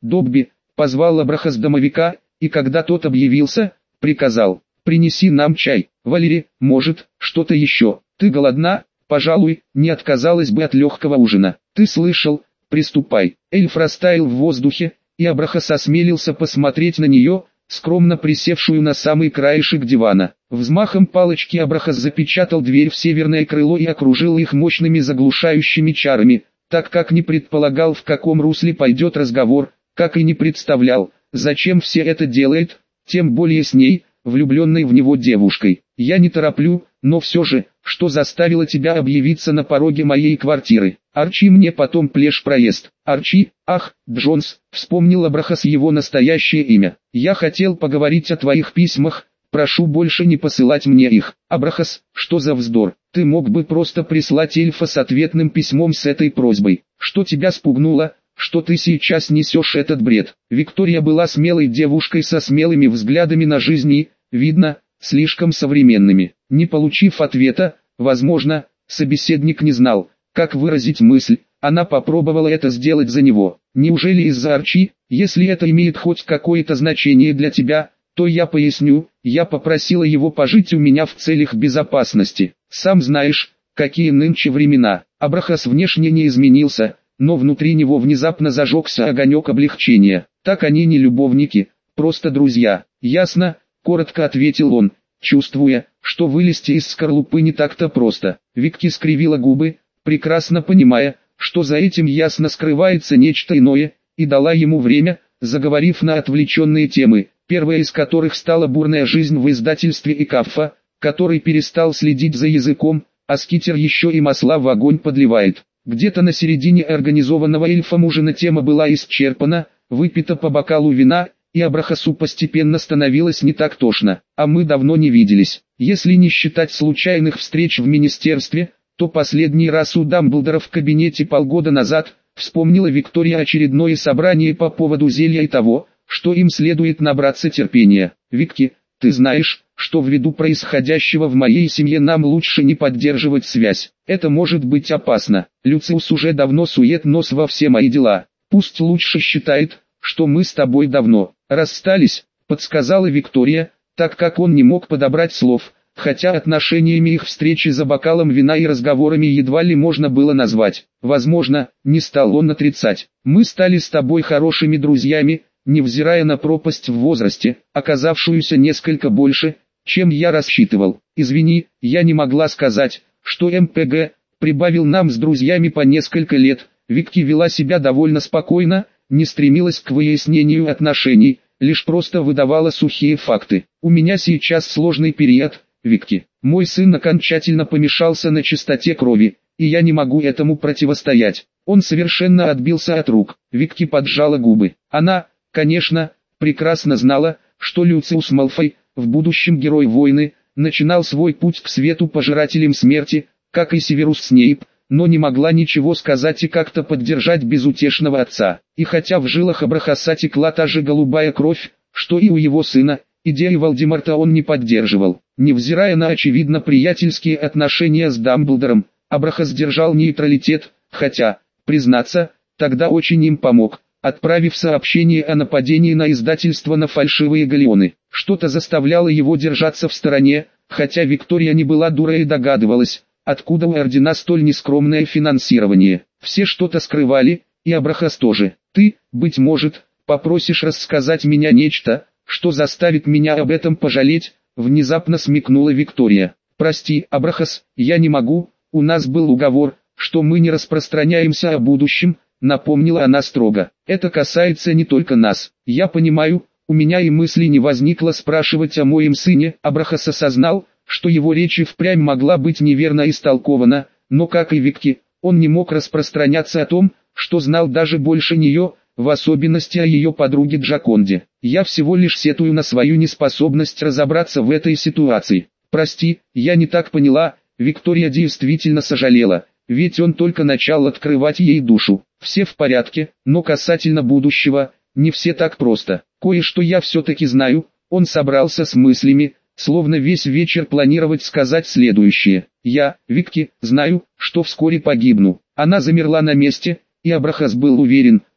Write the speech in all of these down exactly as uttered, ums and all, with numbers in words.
Добби, позвал Абрахас домовика, и когда тот объявился, приказал: принеси нам чай. Валери, может, что-то еще? Ты голодна? Пожалуй, не отказалась бы от легкого ужина. Ты слышал? Приступай. Эльф растаял в воздухе, и Абрахас осмелился посмотреть на нее, скромно присевшую на самый краешек дивана. Взмахом палочки Абрахас запечатал дверь в северное крыло и окружил их мощными заглушающими чарами, так как не предполагал, в каком русле пойдет разговор, как и не представлял, зачем все это делает, тем более с ней, влюбленной в него девушкой. Я не тороплю, но все же, что заставило тебя объявиться на пороге моей квартиры? Арчи мне потом плешь проезд. Арчи, ах, Джонс, вспомнил Абрахас его настоящее имя. Я хотел поговорить о твоих письмах, прошу больше не посылать мне их. Абрахас, что за вздор? Ты мог бы просто прислать эльфа с ответным письмом с этой просьбой. Что тебя спугнуло, что ты сейчас несешь этот бред? Виктория была смелой девушкой со смелыми взглядами на жизнь и, видно, слишком современными. Не получив ответа, возможно, собеседник не знал, как выразить мысль, она попробовала это сделать за него. Неужели из-за Арчи? Если это имеет хоть какое-то значение для тебя, то я поясню, я попросила его пожить у меня в целях безопасности. Сам знаешь, какие нынче времена. Абрахас внешне не изменился, но внутри него внезапно зажегся огонек облегчения. Так они не любовники, просто друзья. Ясно, коротко ответил он, чувствуя, что вылезти из скорлупы не так-то просто. Викки скривила губы, прекрасно понимая, что за этим ясно скрывается нечто иное, и дала ему время, заговорив на отвлеченные темы, первая из которых стала бурная жизнь в издательстве Икаффа, который перестал следить за языком, а Скитер еще и масла в огонь подливает. Где-то на середине организованного эльфом ужина тема была исчерпана, выпито по бокалу вина, и Абрахасу постепенно становилось не так тошно. А мы давно не виделись. Если не считать случайных встреч в министерстве, то последний раз у Дамблдора в кабинете полгода назад, вспомнила Виктория очередное собрание по поводу зелья и того, что им следует набраться терпения. Викки, ты знаешь, что ввиду происходящего в моей семье нам лучше не поддерживать связь. Это может быть опасно. Люциус уже давно сует нос во все мои дела. Пусть лучше считает, что мы с тобой давно расстались, подсказала Виктория, так как он не мог подобрать слов, хотя отношениями их встречи за бокалом вина и разговорами едва ли можно было назвать. Возможно, не стал он отрицать. Мы стали с тобой хорошими друзьями, невзирая на пропасть в возрасте, оказавшуюся несколько больше, чем я рассчитывал. Извини, я не могла сказать, что МПГ прибавил нам с друзьями по несколько лет. Викки вела себя довольно спокойно, не стремилась к выяснению отношений, лишь просто выдавала сухие факты. У меня сейчас сложный период, Викки. Мой сын окончательно помешался на чистоте крови, и я не могу этому противостоять. Он совершенно отбился от рук. Викки поджала губы. Она, конечно, прекрасно знала, что Люциус Малфой, в будущем герой войны, начинал свой путь к свету пожирателем смерти, как и Северус Снейп, но не могла ничего сказать и как-то поддержать безутешного отца. И хотя в жилах Абрахаса текла та же голубая кровь, что и у его сына, идеи Волдеморта он не поддерживал. Невзирая на очевидно приятельские отношения с Дамблдором, Абрахас держал нейтралитет, хотя, признаться, тогда очень им помог, отправив сообщение о нападении на издательство на фальшивые галеоны. Что-то заставляло его держаться в стороне, хотя Виктория не была дурой и догадывалась, откуда у ордена столь нескромное финансирование. Все что-то скрывали, и Абрахас тоже. Ты, быть может, попросишь рассказать меня нечто, что заставит меня об этом пожалеть, внезапно смекнула Виктория. Прости, Абрахас, я не могу, у нас был уговор, что мы не распространяемся о будущем, напомнила она строго. Это касается не только нас. Я понимаю, у меня и мысли не возникло спрашивать о моем сыне. Абрахас осознал, что его речь и впрямь могла быть неверно истолкована, но как и Викки, он не мог распространяться о том, что знал даже больше нее, в особенности о ее подруге Джаконде. Я всего лишь сетую на свою неспособность разобраться в этой ситуации. Прости, я не так поняла. Виктория действительно сожалела, ведь он только начал открывать ей душу. Все в порядке, но касательно будущего, не все так просто. Кое-что я все-таки знаю. Он собрался с мыслями, словно весь вечер планировать сказать следующее. Я, Викки, знаю, что вскоре погибну. Она замерла на месте, и Абрахас был уверен,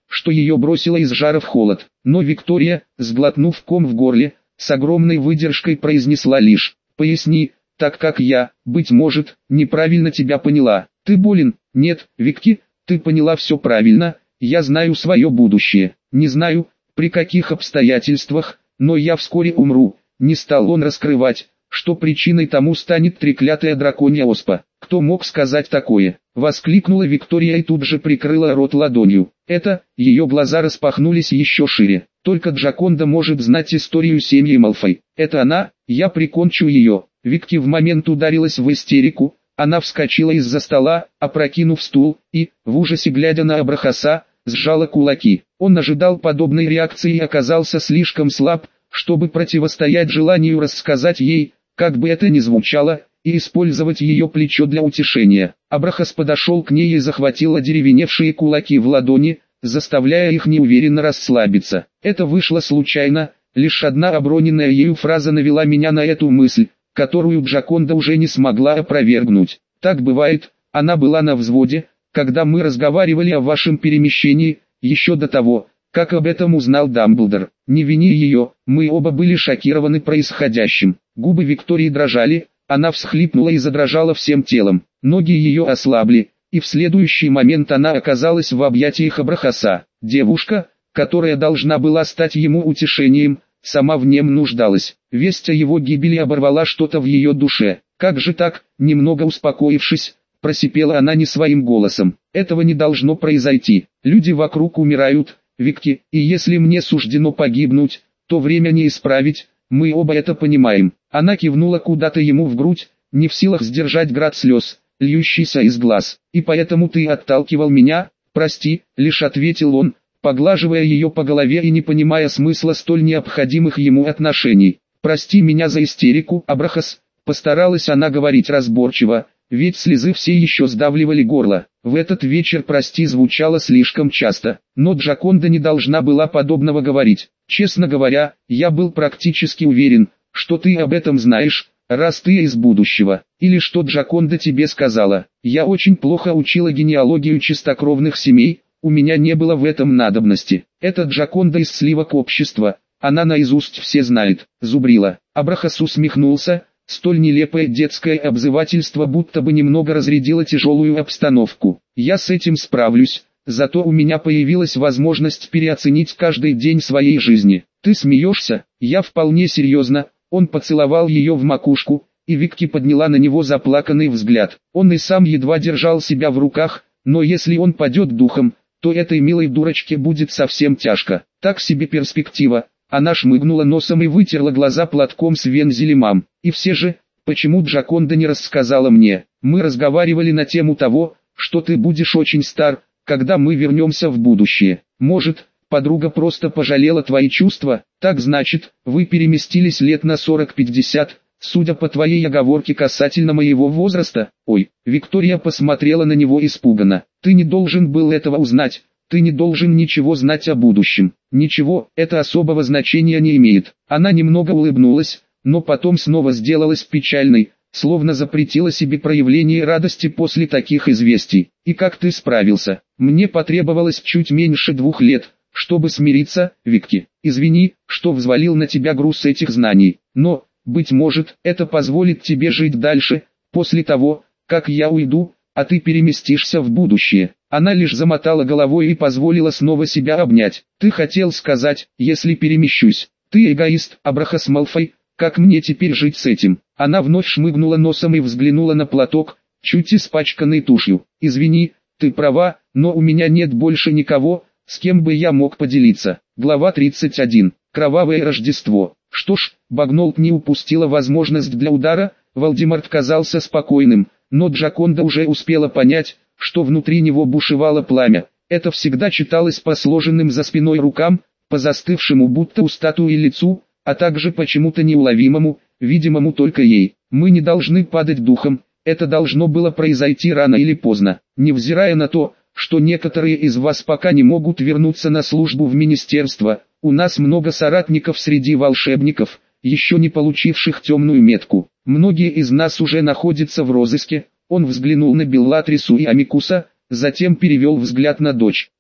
что ее бросило из жара в холод. Но Виктория, сглотнув ком в горле, с огромной выдержкой произнесла лишь: «Поясни, так как я, быть может, неправильно тебя поняла. Ты болен?» «Нет, Викки, ты поняла все правильно, я знаю свое будущее. Не знаю, при каких обстоятельствах, но я вскоре умру». Не стал он раскрывать, что причиной тому станет треклятая драконья оспа. «Кто мог сказать такое?» — воскликнула Виктория и тут же прикрыла рот ладонью. Это, ее глаза распахнулись еще шире. «Только Джаконда может знать историю семьи Малфой. Это она, я прикончу ее». Викки в момент ударилась в истерику, она вскочила из-за стола, опрокинув стул, и, в ужасе глядя на Абрахаса, сжала кулаки. Он ожидал подобной реакции и оказался слишком слаб, чтобы противостоять желанию рассказать ей, как бы это ни звучало, и использовать ее плечо для утешения. Абрахас подошел к ней и захватил одеревеневшие кулаки в ладони, заставляя их неуверенно расслабиться. Это вышло случайно, лишь одна оброненная ею фраза навела меня на эту мысль, которую Джаконда уже не смогла опровергнуть. «Так бывает, она была на взводе, когда мы разговаривали о вашем перемещении, еще до того, как об этом узнал Дамблдор. Не вини ее, мы оба были шокированы происходящим». Губы Виктории дрожали, она всхлипнула и задрожала всем телом. Ноги ее ослабли, и в следующий момент она оказалась в объятиях Абрахаса. Девушка, которая должна была стать ему утешением, сама в нем нуждалась. Весть о его гибели оборвала что-то в ее душе. «Как же так?» — немного успокоившись, просипела она не своим голосом. «Этого не должно произойти. Люди вокруг умирают, Викки, и если мне суждено погибнуть, то время не исправить, мы оба это понимаем». Она кивнула куда-то ему в грудь, не в силах сдержать град слез, льющийся из глаз. «И поэтому ты отталкивал меня?» «Прости», — лишь ответил он, поглаживая ее по голове и не понимая смысла столь необходимых ему отношений. «Прости меня за истерику, Абрахас», — постаралась она говорить разборчиво, ведь слезы все еще сдавливали горло. В этот вечер «прости» звучало слишком часто, но Джаконда не должна была подобного говорить. «Честно говоря, я был практически уверен, что ты об этом знаешь, раз ты из будущего. Или что Джаконда тебе сказала. Я очень плохо учила генеалогию чистокровных семей, у меня не было в этом надобности. Это Джаконда из сливок общества, она наизусть все знает», — зубрила. Абрахас усмехнулся. Столь нелепое детское обзывательство будто бы немного разрядило тяжелую обстановку. «Я с этим справлюсь, зато у меня появилась возможность переоценить каждый день своей жизни». «Ты смеешься?» «Я вполне серьезно». Он поцеловал ее в макушку, и Викки подняла на него заплаканный взгляд. Он и сам едва держал себя в руках, но если он падет духом, то этой милой дурочке будет совсем тяжко. Так себе перспектива. Она шмыгнула носом и вытерла глаза платком с вензелем. «И все же, почему Джаконда не рассказала мне? Мы разговаривали на тему того, что ты будешь очень стар, когда мы вернемся в будущее. Может, подруга просто пожалела твои чувства? Так значит, вы переместились лет на сорок-пятьдесят, судя по твоей оговорке касательно моего возраста?» «Ой», Виктория посмотрела на него испуганно. «Ты не должен был этого узнать. Ты не должен ничего знать о будущем». «Ничего, это особого значения не имеет». Она немного улыбнулась, но потом снова сделалась печальной, словно запретила себе проявление радости после таких известий. «И как ты справился?» «Мне потребовалось чуть меньше двух лет, чтобы смириться, Викки. Извини, что взвалил на тебя груз этих знаний, но, быть может, это позволит тебе жить дальше, после того, как я уйду, а ты переместишься в будущее». Она лишь замотала головой и позволила снова себя обнять. «Ты хотел сказать, если перемещусь. Ты эгоист, Абрахас Малфой, как мне теперь жить с этим?» Она вновь шмыгнула носом и взглянула на платок, чуть испачканный тушью. «Извини, ты права, но у меня нет больше никого, с кем бы я мог поделиться». Глава тридцать один. Кровавое Рождество. Что ж, Багнолт не упустила возможность для удара. Волдеморт казался спокойным, но Джаконда уже успела понять, что внутри него бушевало пламя. Это всегда читалось по сложенным за спиной рукам, по застывшему будто у статуи лицу, а также почему-то неуловимому, видимому только ей. «Мы не должны падать духом, это должно было произойти рано или поздно. Невзирая на то, что некоторые из вас пока не могут вернуться на службу в министерство, у нас много соратников среди волшебников, еще не получивших темную метку. Многие из нас уже находятся в розыске». Он взглянул на Беллатрису и Амикуса, затем перевел взгляд на дочь.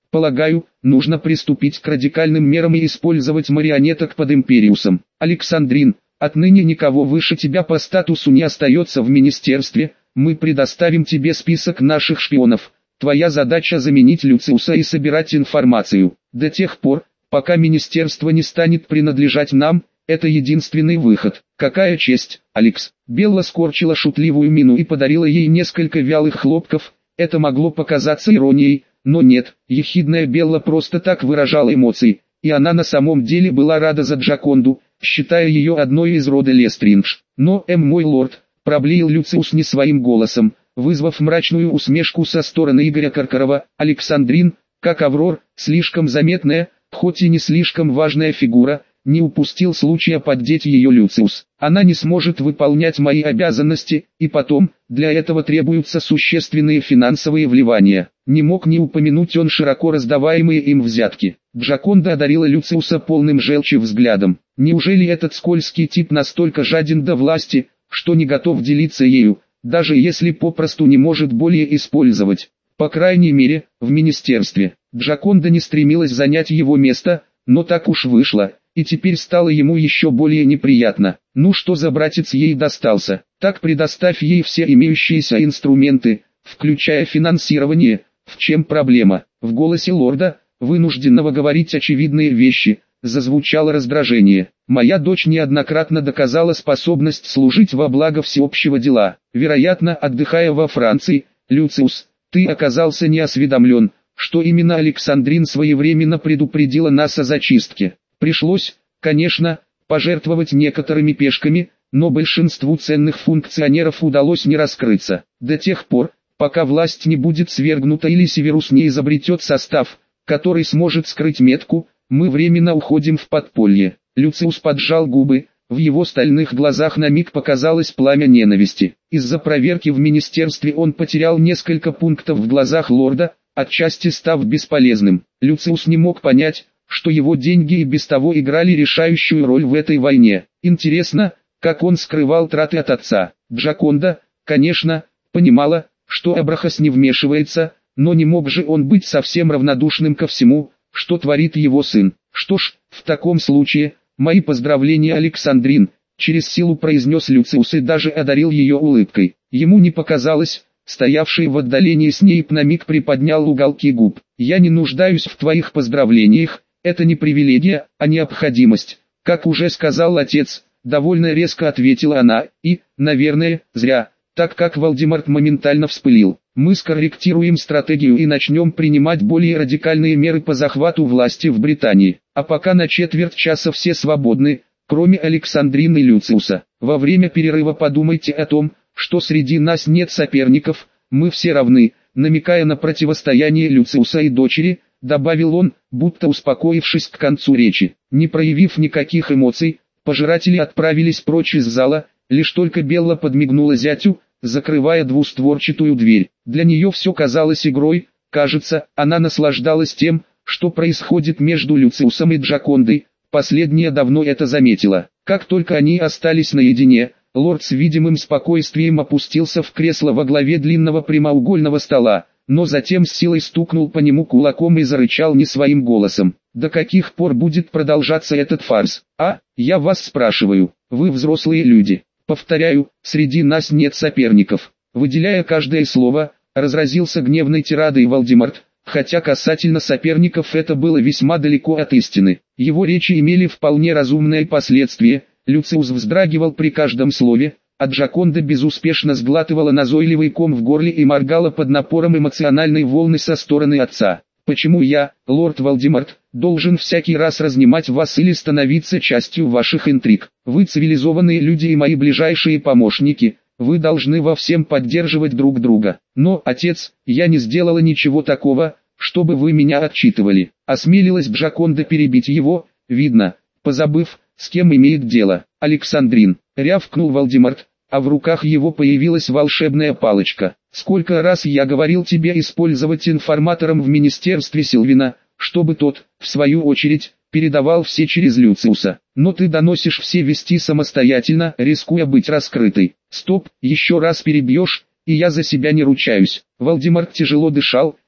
Полагаю, нужно приступить к радикальным мерам и использовать марионеток под Империусом. Александрин, отныне никого выше тебя по статусу не остается в министерстве, мы предоставим тебе список наших шпионов. Твоя задача заменить Люциуса и собирать информацию. До тех пор, пока министерство не станет принадлежать нам, это единственный выход. Какая честь, Алекс. Белла скорчила шутливую мину и подарила ей несколько вялых хлопков. Это могло показаться иронией, но нет, ехидная Белла просто так выражала эмоции, и она на самом деле была рада за Джаконду, считая ее одной из рода Лестриндж. Но, эм мой лорд, проблеял Люциус не своим голосом, вызвав мрачную усмешку со стороны Игоря Каркарова. Александрин, как Аврор, слишком заметная, хоть и не слишком важная фигура, не упустил случая поддеть ее Люциус. Она не сможет выполнять мои обязанности, и потом, для этого требуются существенные финансовые вливания. Не мог не упомянуть он широко раздаваемые им взятки. Джаконда одарила Люциуса полным желчи взглядом. Неужели этот скользкий тип настолько жаден до власти, что не готов делиться ею, даже если попросту не может более использовать? По крайней мере, в министерстве. Джаконда не стремилась занять его место, но так уж вышло, и теперь стало ему еще более неприятно. Ну что за братец ей достался? Так предоставь ей все имеющиеся инструменты, включая финансирование. В чем проблема? В голосе лорда, вынужденного говорить очевидные вещи, зазвучало раздражение. Моя дочь неоднократно доказала способность служить во благо всеобщего дела. Вероятно, отдыхая во Франции, Люциус, ты оказался неосведомлен, что именно Александрин своевременно предупредила нас о зачистке. Пришлось, конечно, пожертвовать некоторыми пешками, но большинству ценных функционеров удалось не раскрыться. До тех пор, пока власть не будет свергнута или Северус не изобретет состав, который сможет скрыть метку, мы временно уходим в подполье. Люциус поджал губы, в его стальных глазах на миг показалось пламя ненависти. Из-за проверки в министерстве он потерял несколько пунктов в глазах лорда, отчасти став бесполезным. Люциус не мог понять, что его деньги и без того играли решающую роль в этой войне. Интересно, как он скрывал траты от отца. Джаконда, конечно, понимала, что Абрахас не вмешивается, но не мог же он быть совсем равнодушным ко всему, что творит его сын. Что ж, в таком случае, мои поздравления, Александрин, через силу произнес Люциус и даже одарил ее улыбкой. Ему не показалось, стоявший в отдалении с ней на миг приподнял уголки губ. Я не нуждаюсь в твоих поздравлениях, это не привилегия, а необходимость. Как уже сказал отец, довольно резко ответила она, и, наверное, зря, так как Вальдемарт моментально вспылил. Мы скорректируем стратегию и начнем принимать более радикальные меры по захвату власти в Британии. А пока на четверть часа все свободны, кроме Александрины и Люциуса. Во время перерыва подумайте о том, что среди нас нет соперников, мы все равны, намекая на противостояние Люциуса и дочери, добавил он, будто успокоившись к концу речи. Не проявив никаких эмоций, пожиратели отправились прочь из зала, лишь только Белла подмигнула зятю, закрывая двустворчатую дверь. Для нее все казалось игрой, кажется, она наслаждалась тем, что происходит между Люциусом и Джакондой, последняя давно это заметила. Как только они остались наедине, лорд с видимым спокойствием опустился в кресло во главе длинного прямоугольного стола, но затем с силой стукнул по нему кулаком и зарычал не своим голосом. До каких пор будет продолжаться этот фарс? А, я вас спрашиваю, вы взрослые люди. Повторяю, среди нас нет соперников. Выделяя каждое слово, разразился гневной тирадой Вальдемарт, хотя касательно соперников это было весьма далеко от истины. Его речи имели вполне разумные последствия, Люциус вздрагивал при каждом слове, а Джаконда безуспешно сглатывала назойливый ком в горле и моргала под напором эмоциональной волны со стороны отца. Почему я, лорд Вальдемарт, должен всякий раз разнимать вас или становиться частью ваших интриг? Вы цивилизованные люди и мои ближайшие помощники, вы должны во всем поддерживать друг друга. Но, отец, я не сделала ничего такого, чтобы вы меня отчитывали. Осмелилась Джаконда перебить его, видно, позабыв, с кем имеет дело. Александрин, рявкнул Вальдемарт, а в руках его появилась волшебная палочка. Сколько раз я говорил тебе использовать информатором в министерстве Сильвина, чтобы тот, в свою очередь, передавал все через Люциуса. Но ты доносишь все вести самостоятельно, рискуя быть раскрытой. Стоп, еще раз перебьешь, и я за себя не ручаюсь. Вальдемарт тяжело дышал,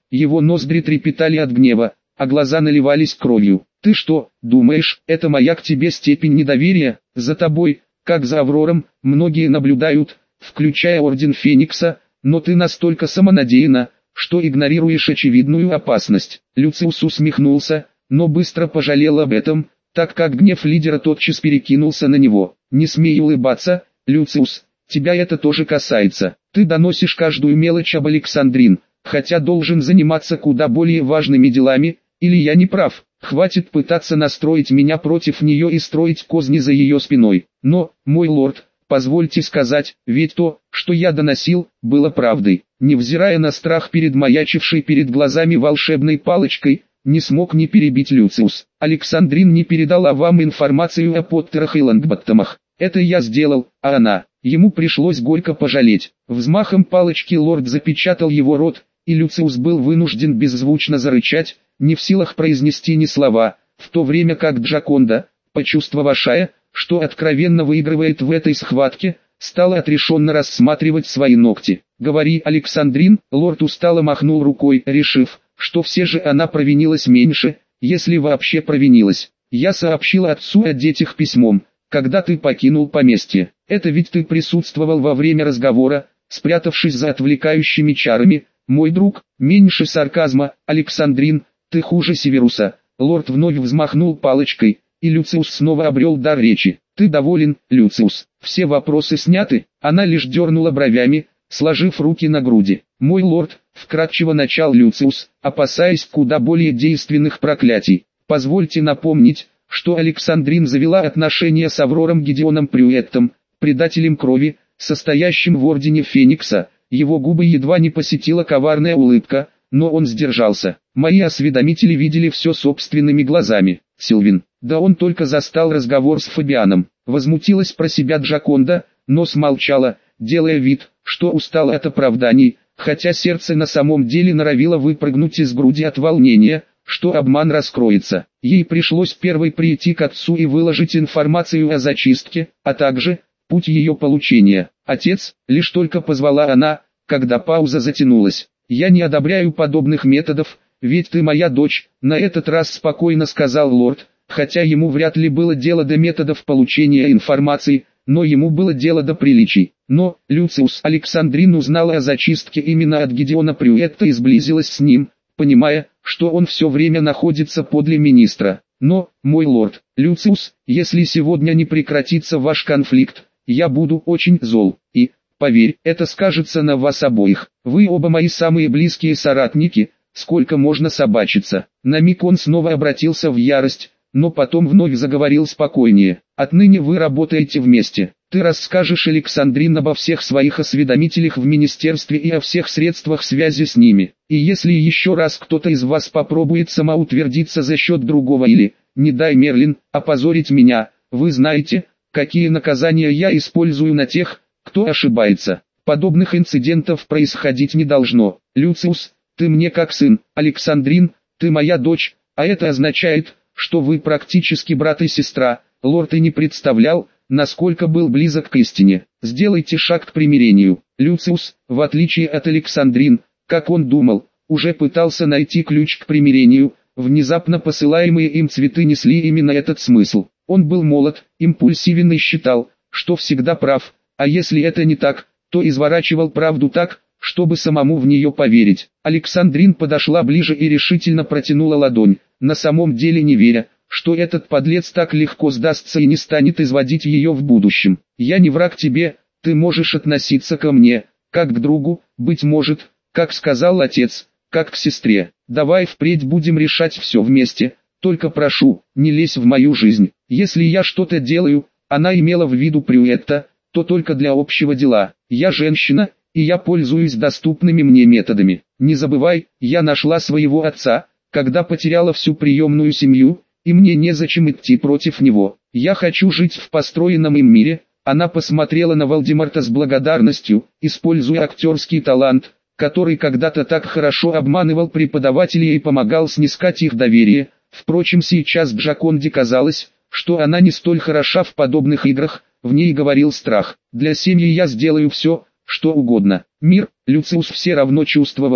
Его ноздри трепетали от гнева, а глаза наливались кровью. «Ты что, думаешь, это моя к тебе степень недоверия? За тобой, как за Аврором, многие наблюдают, включая Орден Феникса, но ты настолько самонадеянна, что игнорируешь очевидную опасность». Люциус усмехнулся, но быстро пожалел об этом, так как гнев лидера тотчас перекинулся на него. «Не смей улыбаться, Люциус, тебя это тоже касается. Ты доносишь каждую мелочь об Александрин, хотя должен заниматься куда более важными делами, или я не прав? Хватит пытаться настроить меня против нее и строить козни за ее спиной. Но, мой лорд, позвольте сказать, ведь то, что я доносил, было правдой». Невзирая на страх перед маячившей перед глазами волшебной палочкой, не смог не перебить Люциус. «Александрин не передала вам информацию о Поттерах и Лонгботтомах. Это я сделал, а она...» Ему пришлось горько пожалеть. Взмахом палочки лорд запечатал его рот, и Люциус был вынужден беззвучно зарычать, не в силах произнести ни слова, в то время как Джаконда, почувствовавшая, что откровенно выигрывает в этой схватке, стала отрешенно рассматривать свои ногти. «Говори, Александрин», лорд устало махнул рукой, решив, что все же она провинилась меньше, если вообще провинилась. «Я сообщила отцу о детях письмом, когда ты покинул поместье. Это ведь ты присутствовал во время разговора, спрятавшись за отвлекающими чарами, мой друг». «Меньше сарказма, Александрин, ты хуже Северуса». Лорд вновь взмахнул палочкой, и Люциус снова обрел дар речи. «Ты доволен, Люциус? Все вопросы сняты?» Она лишь дернула бровями, сложив руки на груди. «Мой лорд», вкратчиво начал Люциус, опасаясь куда более действенных проклятий. «Позвольте напомнить, что Александрин завела отношения с Аврором Гедеоном Прюэттом, предателем крови, состоящим в Ордене Феникса». Его губы едва не посетила коварная улыбка, но он сдержался. «Мои осведомители видели все собственными глазами, Сильвин». «Да он только застал разговор с Фабианом», возмутилась про себя Джаконда, но смолчала, делая вид, что устала от оправданий, хотя сердце на самом деле норовило выпрыгнуть из груди от волнения, что обман раскроется. Ей пришлось первой прийти к отцу и выложить информацию о зачистке, а также путь ее получения. «Отец», лишь только позвала она, когда пауза затянулась. «Я не одобряю подобных методов, ведь ты моя дочь», на этот раз спокойно сказал лорд, хотя ему вряд ли было дело до методов получения информации, но ему было дело до приличий. Но, Люциус, Александрин узнала о зачистке именно от Гедеона Прюэтта и сблизилась с ним, понимая, что он все время находится подле министра. «Но, мой лорд, Люциус, если сегодня не прекратится ваш конфликт, я буду очень зол, и, поверь, это скажется на вас обоих. Вы оба мои самые близкие соратники, сколько можно собачиться». На миг он снова обратился в ярость, но потом вновь заговорил спокойнее. «Отныне вы работаете вместе. Ты расскажешь Александрин обо всех своих осведомителях в министерстве и о всех средствах связи с ними. И если еще раз кто-то из вас попробует самоутвердиться за счет другого или, не дай Мерлин, опозорить меня, вы знаете, какие наказания я использую на тех, кто ошибается. Подобных инцидентов происходить не должно. Люциус, ты мне как сын, Александрин, ты моя дочь, а это означает, что вы практически брат и сестра». Лорд и не представлял, насколько был близок к истине. «Сделайте шаг к примирению». Люциус, в отличие от Александрин, как он думал, уже пытался найти ключ к примирению, внезапно посылаемые им цветы несли именно этот смысл. Он был молод, импульсивен и считал, что всегда прав, а если это не так, то изворачивал правду так, чтобы самому в нее поверить. Александрин подошла ближе и решительно протянула ладонь, на самом деле не веря, что этот подлец так легко сдастся и не станет изводить ее в будущем. «Я не враг тебе, ты можешь относиться ко мне, как к другу, быть может, как сказал отец, как к сестре. Давай впредь будем решать все вместе, только прошу, не лезь в мою жизнь. Если я что-то делаю», она имела в виду Прюэтта, «то только для общего дела. Я женщина, и я пользуюсь доступными мне методами. Не забывай, я нашла своего отца, когда потеряла всю приемную семью, и мне незачем идти против него. Я хочу жить в построенном им мире». Она посмотрела на Вальдемарта с благодарностью, используя актерский талант, который когда-то так хорошо обманывал преподавателей и помогал снискать их доверие. Впрочем, сейчас Джаконде казалось, что она не столь хороша в подобных играх, в ней говорил страх. «Для семьи я сделаю все, что угодно». Мир, Люциус все равно чувствовал,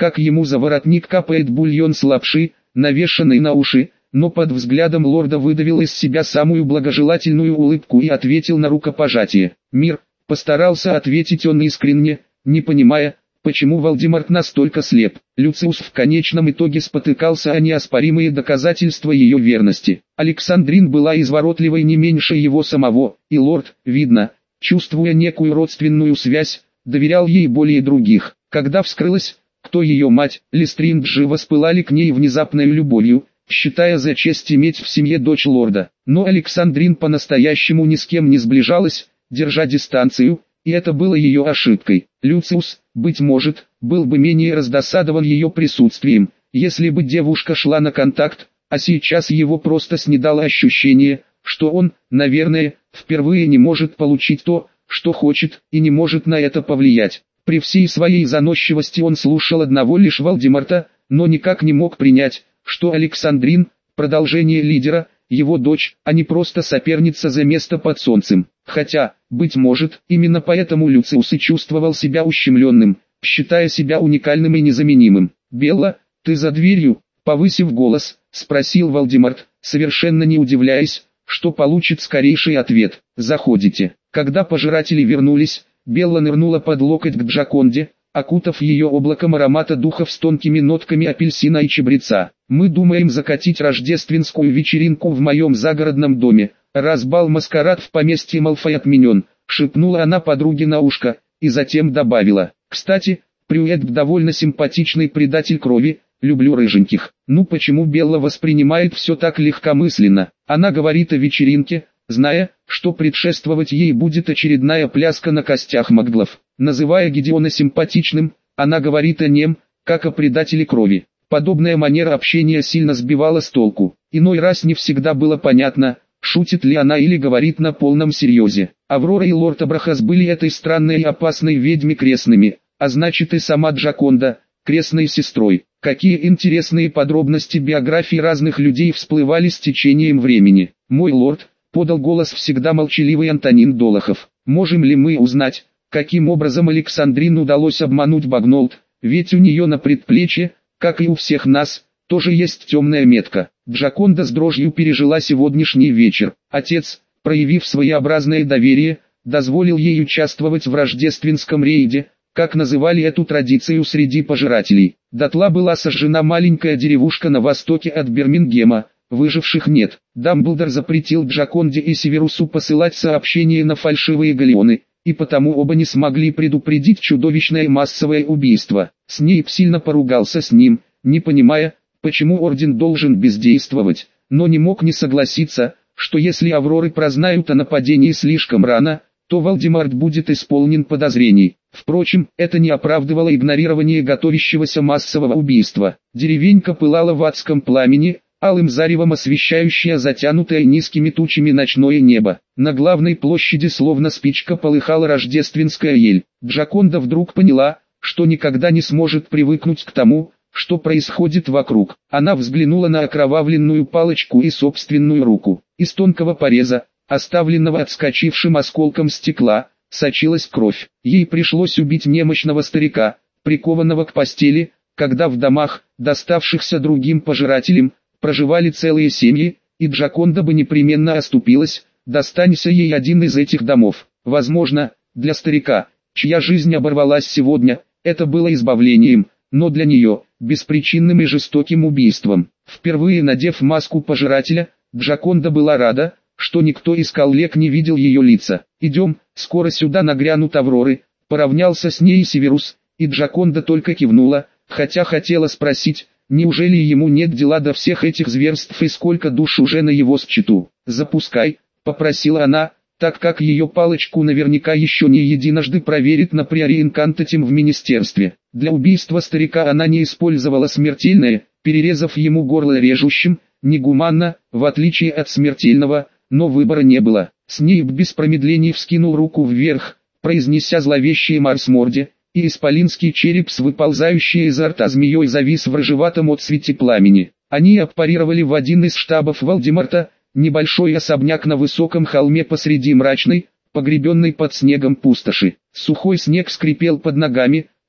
как ему за воротник капает бульон с лапши, навешанный на уши, но под взглядом лорда выдавил из себя самую благожелательную улыбку и ответил на рукопожатие. «Мир», постарался ответить он искренне, не понимая, почему Вальдемарт настолько слеп. Люциус в конечном итоге спотыкался о неоспоримые доказательства ее верности. Александрин была изворотливой не меньше его самого, и лорд, видно, чувствуя некую родственную связь, доверял ей более других. Когда вскрылось, кто ее мать, Лестринджи воспылали к ней внезапной любовью, считая за честь иметь в семье дочь лорда. Но Александрин по-настоящему ни с кем не сближалась, держа дистанцию, и это было ее ошибкой. Люциус, быть может, был бы менее раздосадован ее присутствием, если бы девушка шла на контакт, а сейчас его просто снедало ощущение, что он, наверное, впервые не может получить то, что хочет, и не может на это повлиять. При всей своей заносчивости он слушал одного лишь Вальдемарта, но никак не мог принять, что Александрин, продолжение лидера, его дочь, а не просто соперница за место под солнцем. Хотя, быть может, именно поэтому Люциус и чувствовал себя ущемленным, считая себя уникальным и незаменимым. «Белла, ты за дверью?» — повысив голос, спросил Вальдемарт, совершенно не удивляясь, что получит скорейший ответ. «Заходите». Когда пожиратели вернулись, Белла нырнула под локоть к Джаконде, окутав ее облаком аромата духов с тонкими нотками апельсина и чабреца. «Мы думаем закатить рождественскую вечеринку в моем загородном доме, раз бал-маскарад в поместье Малфой отменен», — шепнула она подруге на ушко, и затем добавила: «Кстати, Прюэт довольно симпатичный предатель крови, люблю рыженьких». Ну почему Белла воспринимает все так легкомысленно? Она говорит о вечеринке, зная, что предшествовать ей будет очередная пляска на костях маглов. Называя Гедеона симпатичным, она говорит о нем, как о предателе крови. Подобная манера общения сильно сбивала с толку. Иной раз не всегда было понятно, шутит ли она или говорит на полном серьезе. Аврора и лорд Абрахас были этой странной и опасной ведьме крестными, а значит и сама Джаконда, крестной сестрой. Какие интересные подробности биографий разных людей всплывали с течением времени. «Мой лорд», — подал голос всегда молчаливый Антонин Долохов, — «можем ли мы узнать, каким образом Александрин удалось обмануть Багнолд, ведь у нее на предплечье, как и у всех нас, тоже есть темная метка». Джаконда с дрожью пережила сегодняшний вечер. Отец, проявив своеобразное доверие, дозволил ей участвовать в рождественском рейде, как называли эту традицию среди пожирателей. Дотла была сожжена маленькая деревушка на востоке от Бирмингема, выживших нет. Дамблдор запретил Джаконде и Северусу посылать сообщения на фальшивые галеоны, и потому оба не смогли предупредить чудовищное массовое убийство. Снейп сильно поругался с ним, не понимая, почему Орден должен бездействовать, но не мог не согласиться, что если Авроры прознают о нападении слишком рано, то Вальдемарт будет исполнен подозрений. Впрочем, это не оправдывало игнорирование готовящегося массового убийства. Деревенька пылала в адском пламени, алым заревом освещающее затянутое низкими тучами ночное небо. На главной площади словно спичка полыхала рождественская ель. Джаконда вдруг поняла, что никогда не сможет привыкнуть к тому, что происходит вокруг. Она взглянула на окровавленную палочку и собственную руку. Из тонкого пореза, оставленного отскочившим осколком стекла, сочилась кровь. Ей пришлось убить немощного старика, прикованного к постели, когда в домах, доставшихся другим пожирателям, проживали целые семьи, и Джаконда бы непременно оступилась, достанься ей один из этих домов. Возможно, для старика, чья жизнь оборвалась сегодня, это было избавлением, но для нее – беспричинным и жестоким убийством. Впервые надев маску пожирателя, Джаконда была рада, что никто из коллег не видел ее лица. «Идем, скоро сюда нагрянут Авроры», — поравнялся с ней Северус, и Джаконда только кивнула, хотя хотела спросить, неужели ему нет дела до всех этих зверств и сколько душ уже на его счету. «Запускай», — попросила она, так как ее палочку наверняка еще не единожды проверит на приори-инкантатим в министерстве. Для убийства старика она не использовала смертельное, перерезав ему горло режущим, негуманно, в отличие от смертельного, но выбора не было. Снейп без промедлений вскинул руку вверх, произнеся зловещее Марсморде, и исполинский череп с выползающей изо рта змеей завис в рыжеватом отсвете пламени. Они аппарировали в один из штабов Вальдемарта, небольшой особняк на высоком холме посреди мрачной, погребенной под снегом пустоши. Сухой снег скрипел под ногами,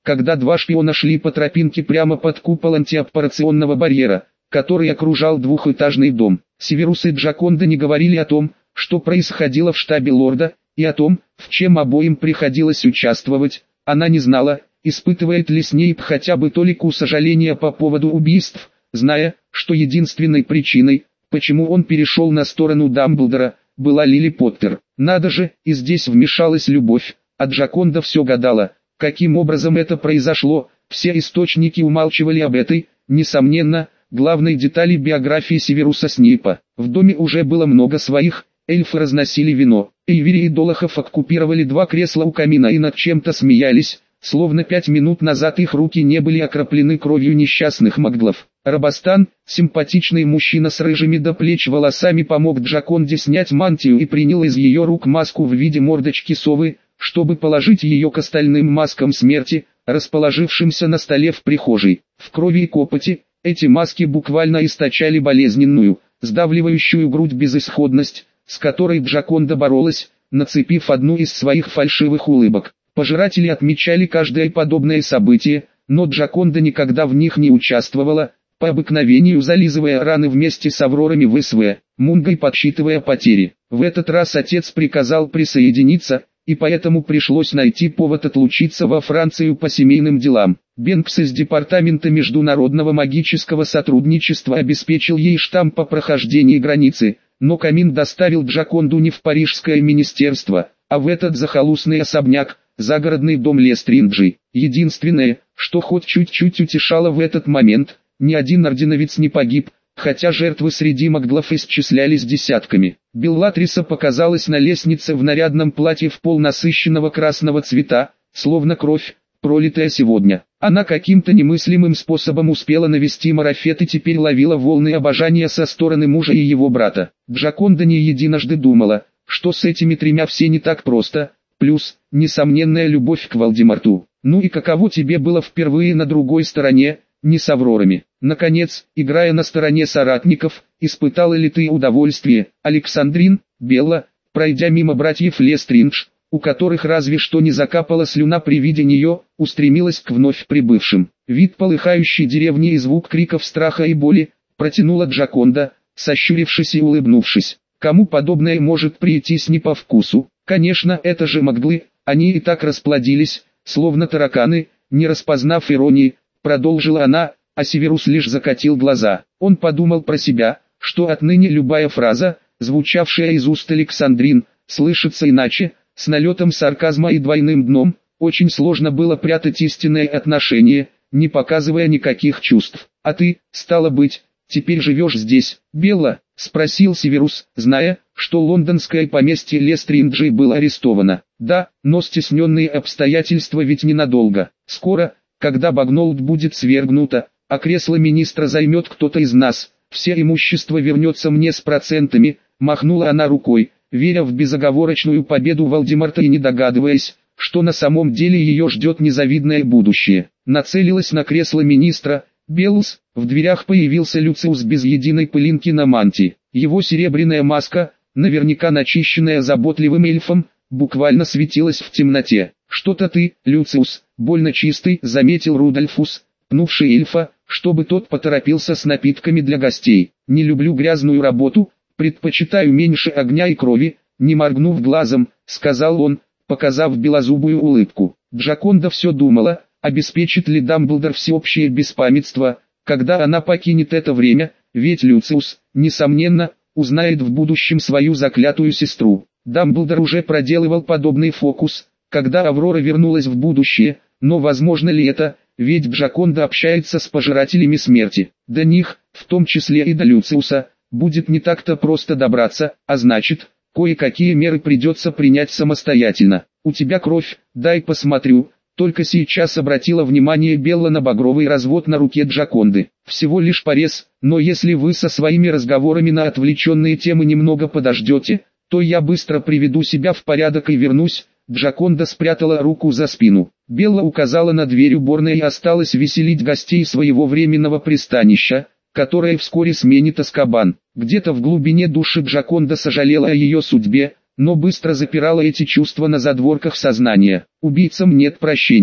когда два шпиона шли по тропинке прямо под купол антиаппарационного барьера, который окружал двухэтажный дом. Северус и Джаконда не говорили о том, что происходило в штабе лорда, и о том, в чем обоим приходилось участвовать. Она не знала, испытывает ли Снейп хотя бы толику сожаления по поводу убийств, зная, что единственной причиной, почему он перешел на сторону Дамблдора, была Лили Поттер. Надо же, и здесь вмешалась любовь, а Джаконда все гадала, каким образом это произошло. Все источники умалчивали об этой, несомненно, главной детали биографии Северуса Снейпа. В доме уже было много своих, эльфы разносили вино, Эйвери и Долохов оккупировали два кресла у камина и над чем-то смеялись, словно пять минут назад их руки не были окроплены кровью несчастных маглов. Рабастан, симпатичный мужчина с рыжими до плеч волосами, помог Джаконде снять мантию и принял из ее рук маску в виде мордочки совы, чтобы положить ее к остальным маскам смерти, расположившимся на столе в прихожей. В крови и копоти эти маски буквально источали болезненную, сдавливающую грудь безысходность, с которой Джаконда боролась, нацепив одну из своих фальшивых улыбок. Пожиратели отмечали каждое подобное событие, но Джаконда никогда в них не участвовала, по обыкновению зализывая раны вместе с Аврорами в СВ, Мунгой подсчитывая потери. В этот раз отец приказал присоединиться, и поэтому пришлось найти повод отлучиться во Францию по семейным делам. Бенкс из Департамента международного магического сотрудничества обеспечил ей штамп по прохождении границы, но камин доставил Джаконду не в парижское министерство, а в этот захолустный особняк, загородный дом Лестринджи. Единственное, что хоть чуть-чуть утешало в этот момент, ни один орденовец не погиб, хотя жертвы среди маглов исчислялись десятками. Беллатриса показалась на лестнице в нарядном платье в пол насыщенного красного цвета, словно кровь, пролитая сегодня. Она каким-то немыслимым способом успела навести марафет и теперь ловила волны обожания со стороны мужа и его брата. Джаконда не единожды думала, что с этими тремя все не так просто, плюс, несомненная любовь к Волдеморту. Ну и каково тебе было впервые на другой стороне, не с Аврорами? Наконец, играя на стороне соратников, испытала ли ты удовольствие, Александрин, Белла, пройдя мимо братьев Лестридж, у которых разве что не закапала слюна при виде нее, устремилась к вновь прибывшим. Вид полыхающей деревни и звук криков страха и боли, протянула Джаконда, сощурившись и улыбнувшись. Кому подобное может прийтись не по вкусу? Конечно, это же маглы, они и так расплодились, словно тараканы, не распознав иронии, продолжила она, а Северус лишь закатил глаза. Он подумал про себя, что отныне любая фраза, звучавшая из уст Александрин, слышится иначе, с налетом сарказма и двойным дном. Очень сложно было прятать истинное отношение, не показывая никаких чувств. «А ты, стало быть, теперь живешь здесь, Белла?» — спросил Северус, зная, что лондонское поместье Лестринджи было арестовано. «Да, но стесненные обстоятельства ведь ненадолго. Скоро, когда Багнолд будет свергнуто, а кресло министра займет кто-то из нас, все имущество вернется мне с процентами», — махнула она рукой, веря в безоговорочную победу Волдеморта и не догадываясь, что на самом деле ее ждет незавидное будущее. Нацелилась на кресло министра. Беллс, в дверях появился Люциус без единой пылинки на мантии. Его серебряная маска, наверняка начищенная заботливым эльфом, буквально светилась в темноте. «Что-то ты, Люциус, больно чистый», — заметил Рудольфус, пнувший эльфа, чтобы тот поторопился с напитками для гостей. «Не люблю грязную работу, предпочитаю меньше огня и крови», — не моргнув глазом, сказал он, показав белозубую улыбку. Джаконда все думала, обеспечит ли Дамблдор всеобщее беспамятство, когда она покинет это время, ведь Люциус, несомненно, узнает в будущем свою заклятую сестру. Дамблдор уже проделывал подобный фокус, когда Аврора вернулась в будущее, но возможно ли это, ведь Джаконда общается с пожирателями смерти. До них, в том числе и до Люциуса, будет не так-то просто добраться, а значит, кое-какие меры придется принять самостоятельно. «У тебя кровь, дай посмотрю», — только сейчас обратила внимание Белла на багровый развод на руке Джаконды. «Всего лишь порез, но если вы со своими разговорами на отвлеченные темы немного подождете, то я быстро приведу себя в порядок и вернусь». Джаконда спрятала руку за спину. Белла указала на дверь уборной и осталась веселить гостей своего временного пристанища, которое вскоре сменит Азкабан. Где-то в глубине души Джаконда сожалела о ее судьбе, но быстро запирала эти чувства на задворках сознания. «Убийцам нет прощения.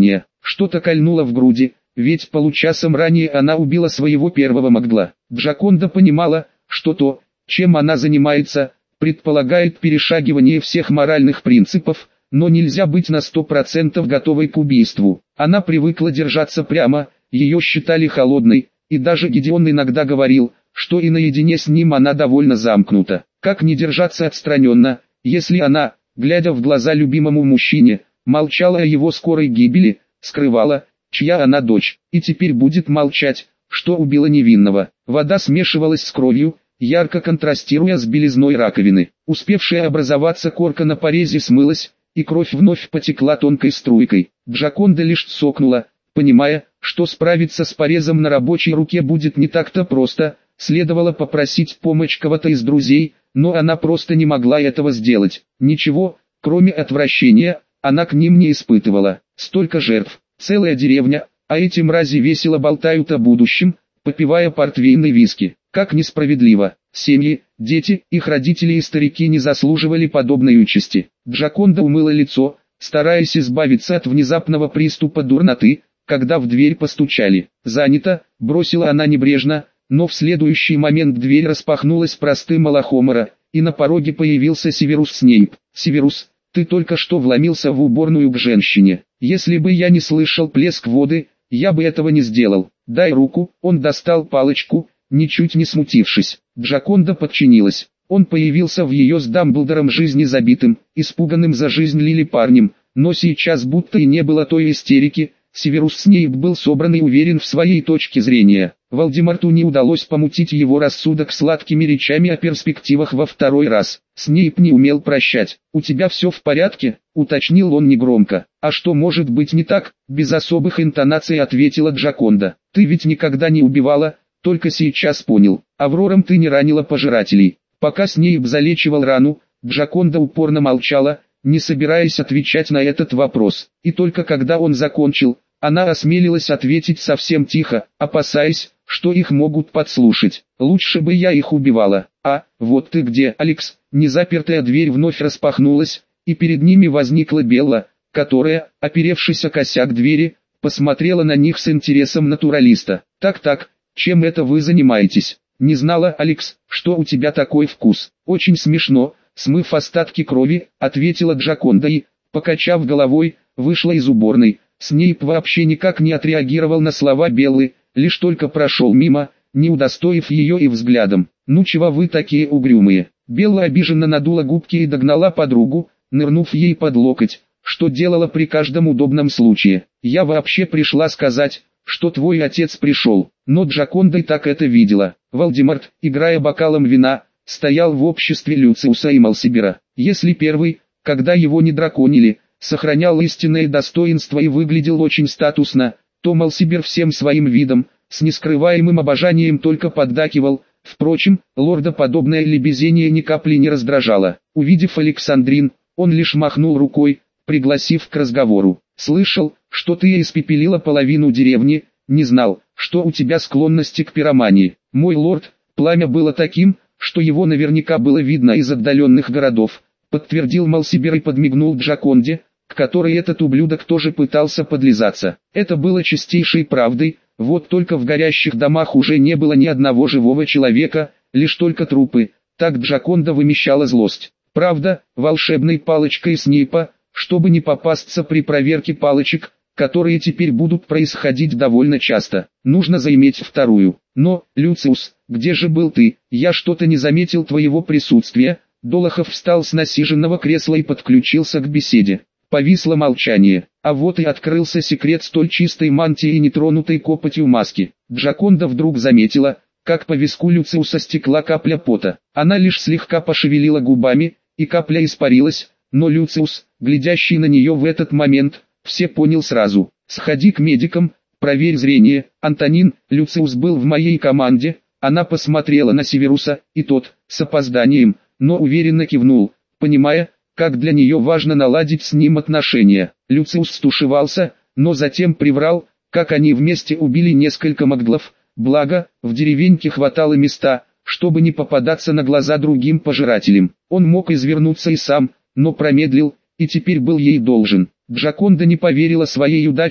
Что-то кольнуло в груди, ведь получасом ранее она убила своего первого магла. Джаконда понимала, что то, чем она занимается, предполагает перешагивание всех моральных принципов, но нельзя быть на сто процентов готовой к убийству. Она привыкла держаться прямо, ее считали холодной, и даже Гедеон иногда говорил, что и наедине с ним она довольно замкнута. Как не держаться отстраненно, если она, глядя в глаза любимому мужчине, молчала о его скорой гибели, скрывала, чья она дочь, и теперь будет молчать, что убила невинного. Вода смешивалась с кровью, ярко контрастируя с белизной раковины. Успевшая образоваться корка на порезе смылась, и кровь вновь потекла тонкой струйкой. Джаконда лишь цокнула, понимая, что справиться с порезом на рабочей руке будет не так-то просто. Следовало попросить помощь кого-то из друзей, но она просто не могла этого сделать. Ничего, кроме отвращения, она к ним не испытывала. Столько жертв, целая деревня, а эти мрази весело болтают о будущем, попивая портвейн и виски. Как несправедливо. Семьи, дети, их родители и старики не заслуживали подобной участи. Джаконда умыла лицо, стараясь избавиться от внезапного приступа дурноты, когда в дверь постучали. «Занято», бросила она небрежно, но в следующий момент дверь распахнулась простым малахомора, и на пороге появился Северус Снейп. «Северус, ты только что вломился в уборную к женщине. Если бы я не слышал плеск воды, я бы этого не сделал. Дай руку». Он достал палочку, ничуть не смутившись. Джаконда подчинилась. Он появился в ее с Дамблдором жизни забитым, испуганным за жизнь Лили парнем, но сейчас будто и не было той истерики. Северус Снейп был собран и уверен в своей точке зрения. Волдеморту не удалось помутить его рассудок сладкими речами о перспективах во второй раз. Снейп не умел прощать. «У тебя все в порядке?» — уточнил он негромко. «А что может быть не так?» — без особых интонаций ответила Джаконда. «Ты ведь никогда не убивала, только сейчас понял. Аврором ты не ранила пожирателей». Пока Снейп залечивал рану, Джаконда упорно молчала, не собираясь отвечать на этот вопрос. И только когда он закончил, она осмелилась ответить совсем тихо, опасаясь, что их могут подслушать. «Лучше бы я их убивала». «А, вот ты где, Алекс». Незапертая дверь вновь распахнулась, и перед ними возникла Белла, которая, оперевшись о косяк двери, посмотрела на них с интересом натуралиста. «Так-так, чем это вы занимаетесь?» «Не знала, Алекс, что у тебя такой вкус». «Очень смешно», смыв остатки крови, ответила Джаконда и, покачав головой, вышла из уборной. Снейп вообще никак не отреагировал на слова Беллы, лишь только прошел мимо, не удостоив ее и взглядом. «Ну чего вы такие угрюмые?» Белла обиженно надула губки и догнала подругу, нырнув ей под локоть, что делала при каждом удобном случае. «Я вообще пришла сказать, что твой отец пришел». Но Джаконда и так это видела. Волдеморт, играя бокалом вина, стоял в обществе Люциуса и Малсибера. Если первый, когда его не драконили, сохранял истинное достоинство и выглядел очень статусно, то Малсибер всем своим видом, с нескрываемым обожанием только поддакивал. Впрочем, лорда подобное лебезение ни капли не раздражало. Увидев Александрин, он лишь махнул рукой, пригласив к разговору. «Слышал, что ты испепелила половину деревни, не знал, что у тебя склонности к пиромании. Мой лорд, пламя было таким, что его наверняка было видно из отдаленных городов», подтвердил Малсибер и подмигнул Джаконде, к которой этот ублюдок тоже пытался подлизаться. Это было чистейшей правдой, вот только в горящих домах уже не было ни одного живого человека, лишь только трупы. Так Джаконда вымещала злость. Правда, волшебной палочкой Снейпа, чтобы не попасться при проверке палочек, которые теперь будут происходить довольно часто, нужно заиметь вторую. Но, Люциус, где же был ты? Я что-то не заметил твоего присутствия. Долохов встал с насиженного кресла и подключился к беседе. Повисло молчание, а вот и открылся секрет столь чистой мантии и нетронутой копотью маски. Джаконда вдруг заметила, как по виску Люциуса стекла капля пота. Она лишь слегка пошевелила губами, и капля испарилась, но Люциус, глядящий на нее в этот момент, все понял сразу. «Сходи к медикам, проверь зрение, Антонин». Люциус был в моей команде. Она посмотрела на Северуса, и тот, с опозданием, но уверенно кивнул, понимая, как для нее важно наладить с ним отношения. Люциус стушевался, но затем приврал, как они вместе убили несколько маглов, благо, в деревеньке хватало места, чтобы не попадаться на глаза другим пожирателям. Он мог извернуться и сам, но промедлил, и теперь был ей должен. Джаконда не поверила своей удаче,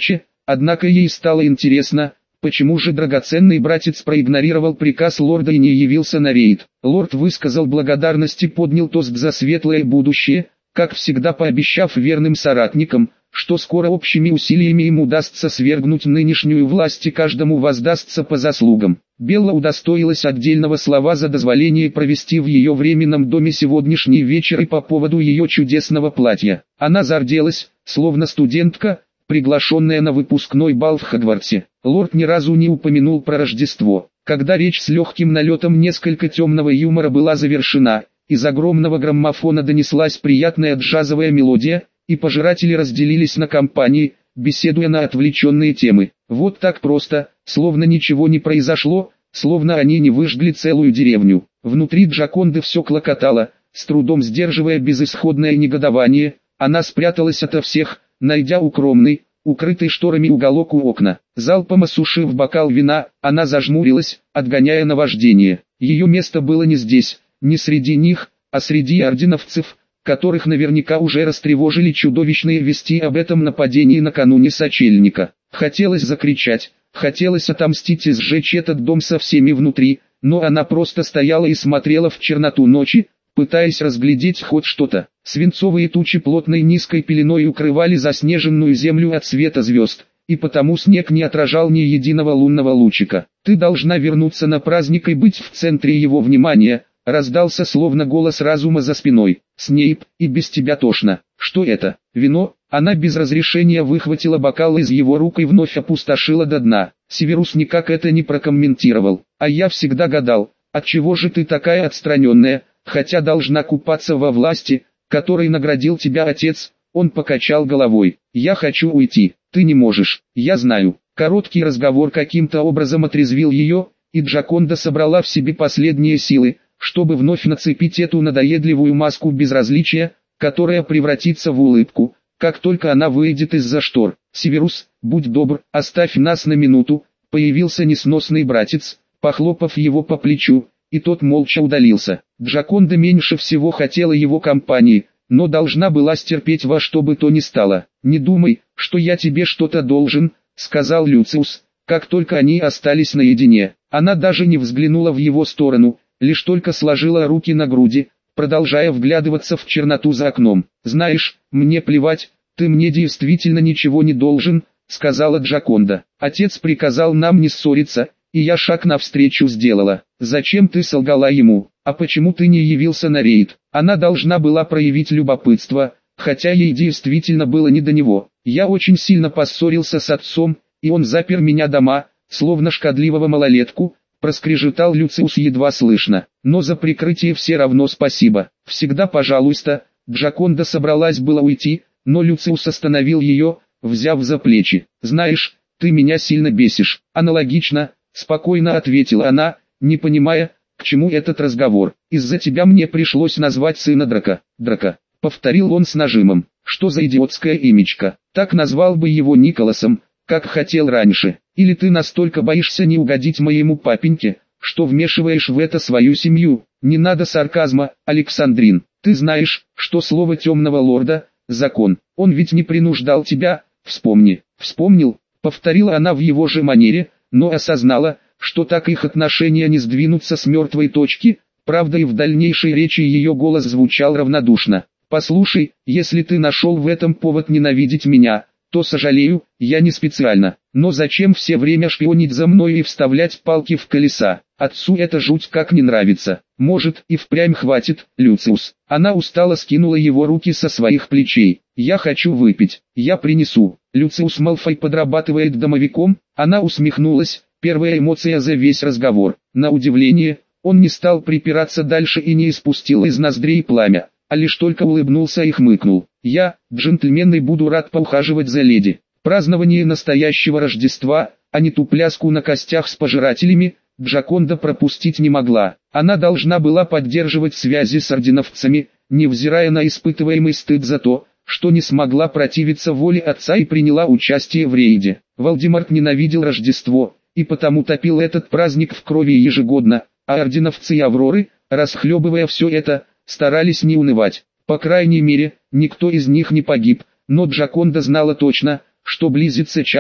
Однако ей стало интересно, почему же драгоценный братец проигнорировал приказ лорда и не явился на рейд. Лорд высказал благодарность и поднял тост за светлое будущее, как всегда пообещав верным соратникам, что скоро общими усилиями им удастся свергнуть нынешнюю власть и каждому воздастся по заслугам. Белла удостоилась отдельного слова за дозволение провести в ее временном доме сегодняшний вечер и по поводу ее чудесного платья. Она зарделась, словно студентка, приглашенная на выпускной бал в Хогвартсе. Лорд ни разу не упомянул про Рождество. Когда речь с легким налетом несколько темного юмора была завершена, из огромного граммофона донеслась приятная джазовая мелодия, и пожиратели разделились на компании, беседуя на отвлеченные темы. Вот так просто, словно ничего не произошло, словно они не выжгли целую деревню. Внутри Джаконды все клокотало, с трудом сдерживая безысходное негодование, она спряталась ото всех, найдя укромный, укрытый шторами уголок у окна. Залпом осушив бокал вина, она зажмурилась, отгоняя наваждение. Ее место было не здесь, не среди них, а среди орденовцев, которых наверняка уже растревожили чудовищные вести об этом нападении накануне сочельника. Хотелось закричать, хотелось отомстить и сжечь этот дом со всеми внутри, но она просто стояла и смотрела в черноту ночи, пытаясь разглядеть хоть что-то. Свинцовые тучи плотной низкой пеленой укрывали заснеженную землю от света звезд, и потому снег не отражал ни единого лунного лучика. «Ты должна вернуться на праздник и быть в центре его внимания», раздался словно голос разума за спиной. «Снейп, и без тебя тошно». «Что это? Вино?» Она без разрешения выхватила бокал из его рук и вновь опустошила до дна. Северус никак это не прокомментировал. «А я всегда гадал, отчего же ты такая отстраненная, хотя должна купаться во власти, которой наградил тебя отец?» Он покачал головой. «Я хочу уйти». «Ты не можешь, я знаю». Короткий разговор каким-то образом отрезвил ее, и Джаконда собрала в себе последние силы, чтобы вновь нацепить эту надоедливую маску безразличия, которая превратится в улыбку, как только она выйдет из-за штор. «Северус, будь добр, оставь нас на минуту», появился несносный братец, похлопав его по плечу, и тот молча удалился. Джаконда меньше всего хотела его компании, но должна была стерпеть во что бы то ни стало. «Не думай, что я тебе что-то должен», сказал Люциус, как только они остались наедине. Она даже не взглянула в его сторону, лишь только сложила руки на груди, продолжая вглядываться в черноту за окном. «Знаешь, мне плевать, ты мне действительно ничего не должен», сказала Джаконда. «Отец приказал нам не ссориться, и я шаг навстречу сделала. Зачем ты солгала ему? А почему ты не явился на рейд?» Она должна была проявить любопытство, хотя ей действительно было не до него. «Я очень сильно поссорился с отцом, и он запер меня дома, словно шкодливого малолетку», проскрежетал Люциус едва слышно. «Но за прикрытие все равно спасибо. Всегда пожалуйста». Джаконда собралась было уйти, но Люциус остановил ее, взяв за плечи. «Знаешь, ты меня сильно бесишь». «Аналогично», спокойно ответила она, не понимая, к чему этот разговор. «Из-за тебя мне пришлось назвать сына Драка». «Драка», повторил он с нажимом. «Что за идиотское имечко? Так назвал бы его Николасом, как хотел раньше. Или ты настолько боишься не угодить моему папеньке, что вмешиваешь в это свою семью?» «Не надо сарказма, Александрин. Ты знаешь, что слово темного лорда – закон. Он ведь не принуждал тебя, вспомни». «Вспомнил», повторила она в его же манере, но осознала, что так их отношения не сдвинутся с мертвой точки. Правда, и в дальнейшей речи ее голос звучал равнодушно. «Послушай, если ты нашел в этом повод ненавидеть меня, то сожалею, я не специально. Но зачем все время шпионить за мной и вставлять палки в колеса? Отцу это жуть как не нравится. Может, и впрямь хватит, Люциус». Она устало скинула его руки со своих плечей. «Я хочу выпить. Я принесу». Люциус Малфой подрабатывает домовиком. Она усмехнулась, первая эмоция за весь разговор. На удивление, он не стал припираться дальше и не испустил из ноздрей пламя, а лишь только улыбнулся и хмыкнул. «Я, джентльмен, и буду рад поухаживать за леди». Празднование настоящего Рождества, а не ту пляску на костях с пожирателями, Джаконда пропустить не могла. Она должна была поддерживать связи с орденовцами, невзирая на испытываемый стыд за то, что не смогла противиться воле отца и приняла участие в рейде. Волдеморт ненавидел Рождество, и потому топил этот праздник в крови ежегодно, а орденовцы и Авроры, расхлебывая все это, старались не унывать. По крайней мере, никто из них не погиб, но Джаконда знала точно, что близится час,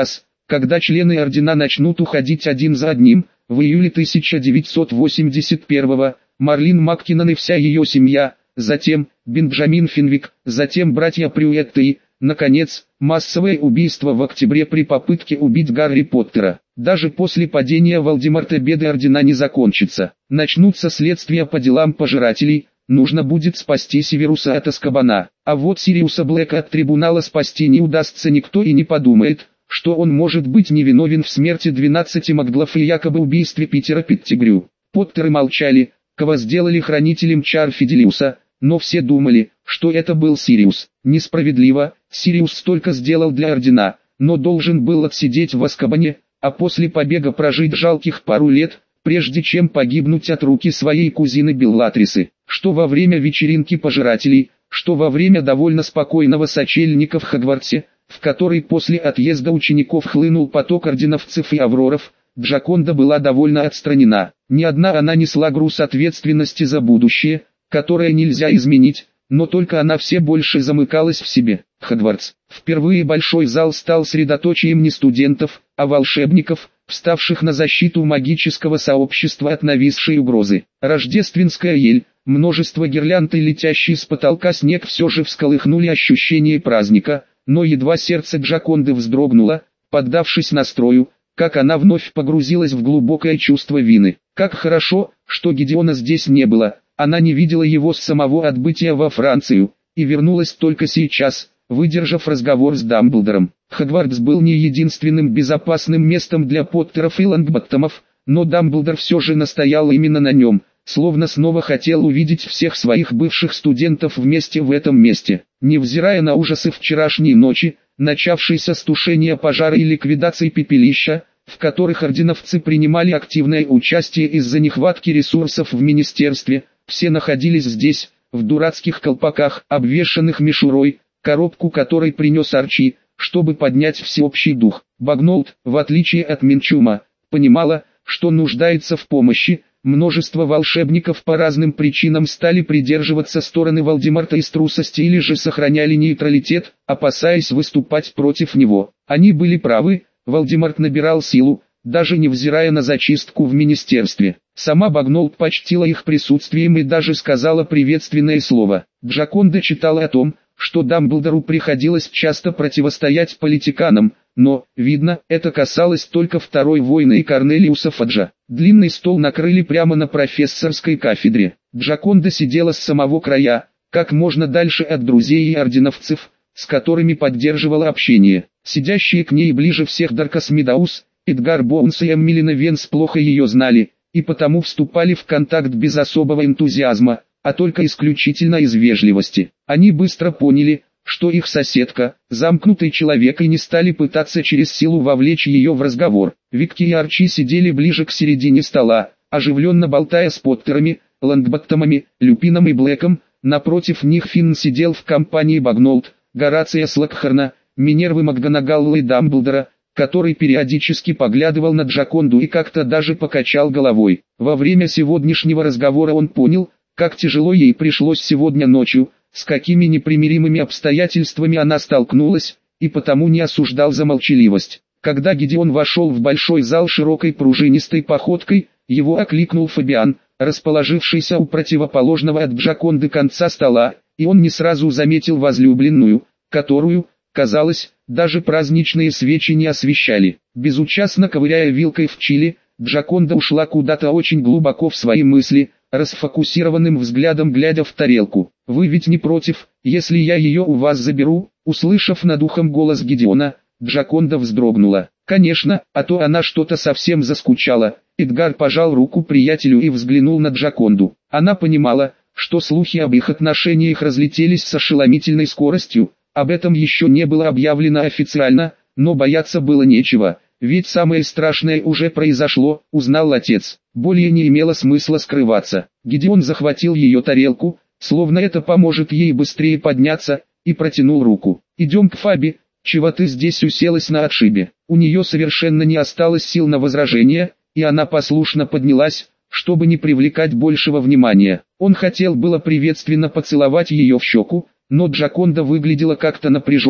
когда члены ордена начнут уходить один за одним, в июле тысяча девятьсот восемьдесят первого, Марлин Маккинон и вся ее семья, затем Бенджамин Финвик, затем братья Прюетты и, наконец, массовое убийство в октябре при попытке убить Гарри Поттера. Даже после падения Волдеморта беды ордена не закончатся. Начнутся следствия по делам пожирателей, нужно будет спасти Северуса от Азкабана. А вот Сириуса Блэка от трибунала спасти не удастся, никто и не подумает, что он может быть невиновен в смерти двенадцати маглов и якобы убийстве Питера Петтигрю. Поттеры молчали, кого сделали хранителем чар Фиделиуса, но все думали, что это был Сириус. Несправедливо, Сириус столько сделал для ордена, но должен был отсидеть в Азкабане, а после побега прожить жалких пару лет, прежде чем погибнуть от руки своей кузины Беллатрисы. Что во время вечеринки пожирателей, что во время довольно спокойного сочельника в Хогвартсе, в который после отъезда учеников хлынул поток орденовцев и авроров, Джаконда была довольно отстранена. Ни одна она несла груз ответственности за будущее, которое нельзя изменить, но только она все больше замыкалась в себе. Хогвартс. Впервые большой зал стал средоточием не студентов, а волшебников, вставших на защиту магического сообщества от нависшей угрозы. Рождественская ель, множество гирлянд и летящий с потолка снег все же всколыхнули ощущение праздника, но едва сердце Джаконды вздрогнуло, поддавшись настрою, как она вновь погрузилась в глубокое чувство вины. Как хорошо, что Гидеона здесь не было, она не видела его с самого отбытия во Францию, и вернулась только сейчас, выдержав разговор с Дамблдором. Хогвартс был не единственным безопасным местом для Поттеров и Лонгботтомов, но Дамблдор все же настоял именно на нем, словно снова хотел увидеть всех своих бывших студентов вместе в этом месте. Невзирая на ужасы вчерашней ночи, начавшейся с тушения пожара и ликвидации пепелища, в которых орденовцы принимали активное участие из-за нехватки ресурсов в министерстве, все находились здесь, в дурацких колпаках, обвешанных мишурой, коробку которой принес Арчи, чтобы поднять всеобщий дух. Багнолт, в отличие от Минчума, понимала, что нуждается в помощи. Множество волшебников по разным причинам стали придерживаться стороны Волдеморта из трусости или же сохраняли нейтралитет, опасаясь выступать против него. Они были правы, Волдеморт набирал силу, даже невзирая на зачистку в министерстве. Сама Багнолт почтила их присутствием и даже сказала приветственное слово. Джаконда читала о том, что Дамблдору приходилось часто противостоять политиканам, но, видно, это касалось только второй войны и Корнелиуса Фаджа. Длинный стол накрыли прямо на профессорской кафедре. Джаконда сидела с самого края, как можно дальше от друзей и орденовцев, с которыми поддерживала общение. Сидящие к ней ближе всех Даркас Медаус, Эдгар Боунс и Эммилина Венс плохо ее знали, и потому вступали в контакт без особого энтузиазма, а только исключительно из вежливости. Они быстро поняли, что их соседка, замкнутый человек, и не стали пытаться через силу вовлечь ее в разговор. Викки и Арчи сидели ближе к середине стола, оживленно болтая с Поттерами, Лонгботтомами, Люпином и Блэком. Напротив них Финн сидел в компании Багнолт, Горация Слокхорна, Минервы МакГонагалл и Дамблдора, который периодически поглядывал на Джаконду и как-то даже покачал головой. Во время сегодняшнего разговора он понял, как тяжело ей пришлось сегодня ночью, с какими непримиримыми обстоятельствами она столкнулась, и потому не осуждал за молчаливость. Когда Гидеон вошел в большой зал широкой пружинистой походкой, его окликнул Фабиан, расположившийся у противоположного от Джаконды конца стола, и он не сразу заметил возлюбленную, которую, казалось, даже праздничные свечи не освещали. Безучастно ковыряя вилкой в чили, Джаконда ушла куда-то очень глубоко в свои мысли, расфокусированным взглядом глядя в тарелку. «Вы ведь не против, если я ее у вас заберу?» Услышав над ухом голос Гидеона, Джаконда вздрогнула. «Конечно, а то она что-то совсем заскучала». Эдгар пожал руку приятелю и взглянул на Джаконду. Она понимала, что слухи об их отношениях разлетелись с ошеломительной скоростью. Об этом еще не было объявлено официально, но бояться было нечего. Ведь самое страшное уже произошло, узнал отец. Более не имело смысла скрываться. Гидеон захватил ее тарелку, словно это поможет ей быстрее подняться, и протянул руку. «Идем к Фаби, чего ты здесь уселась на отшибе?» У нее совершенно не осталось сил на возражение, и она послушно поднялась, чтобы не привлекать большего внимания. Он хотел было приветственно поцеловать ее в щеку, но Джаконда выглядела как-то напряженно,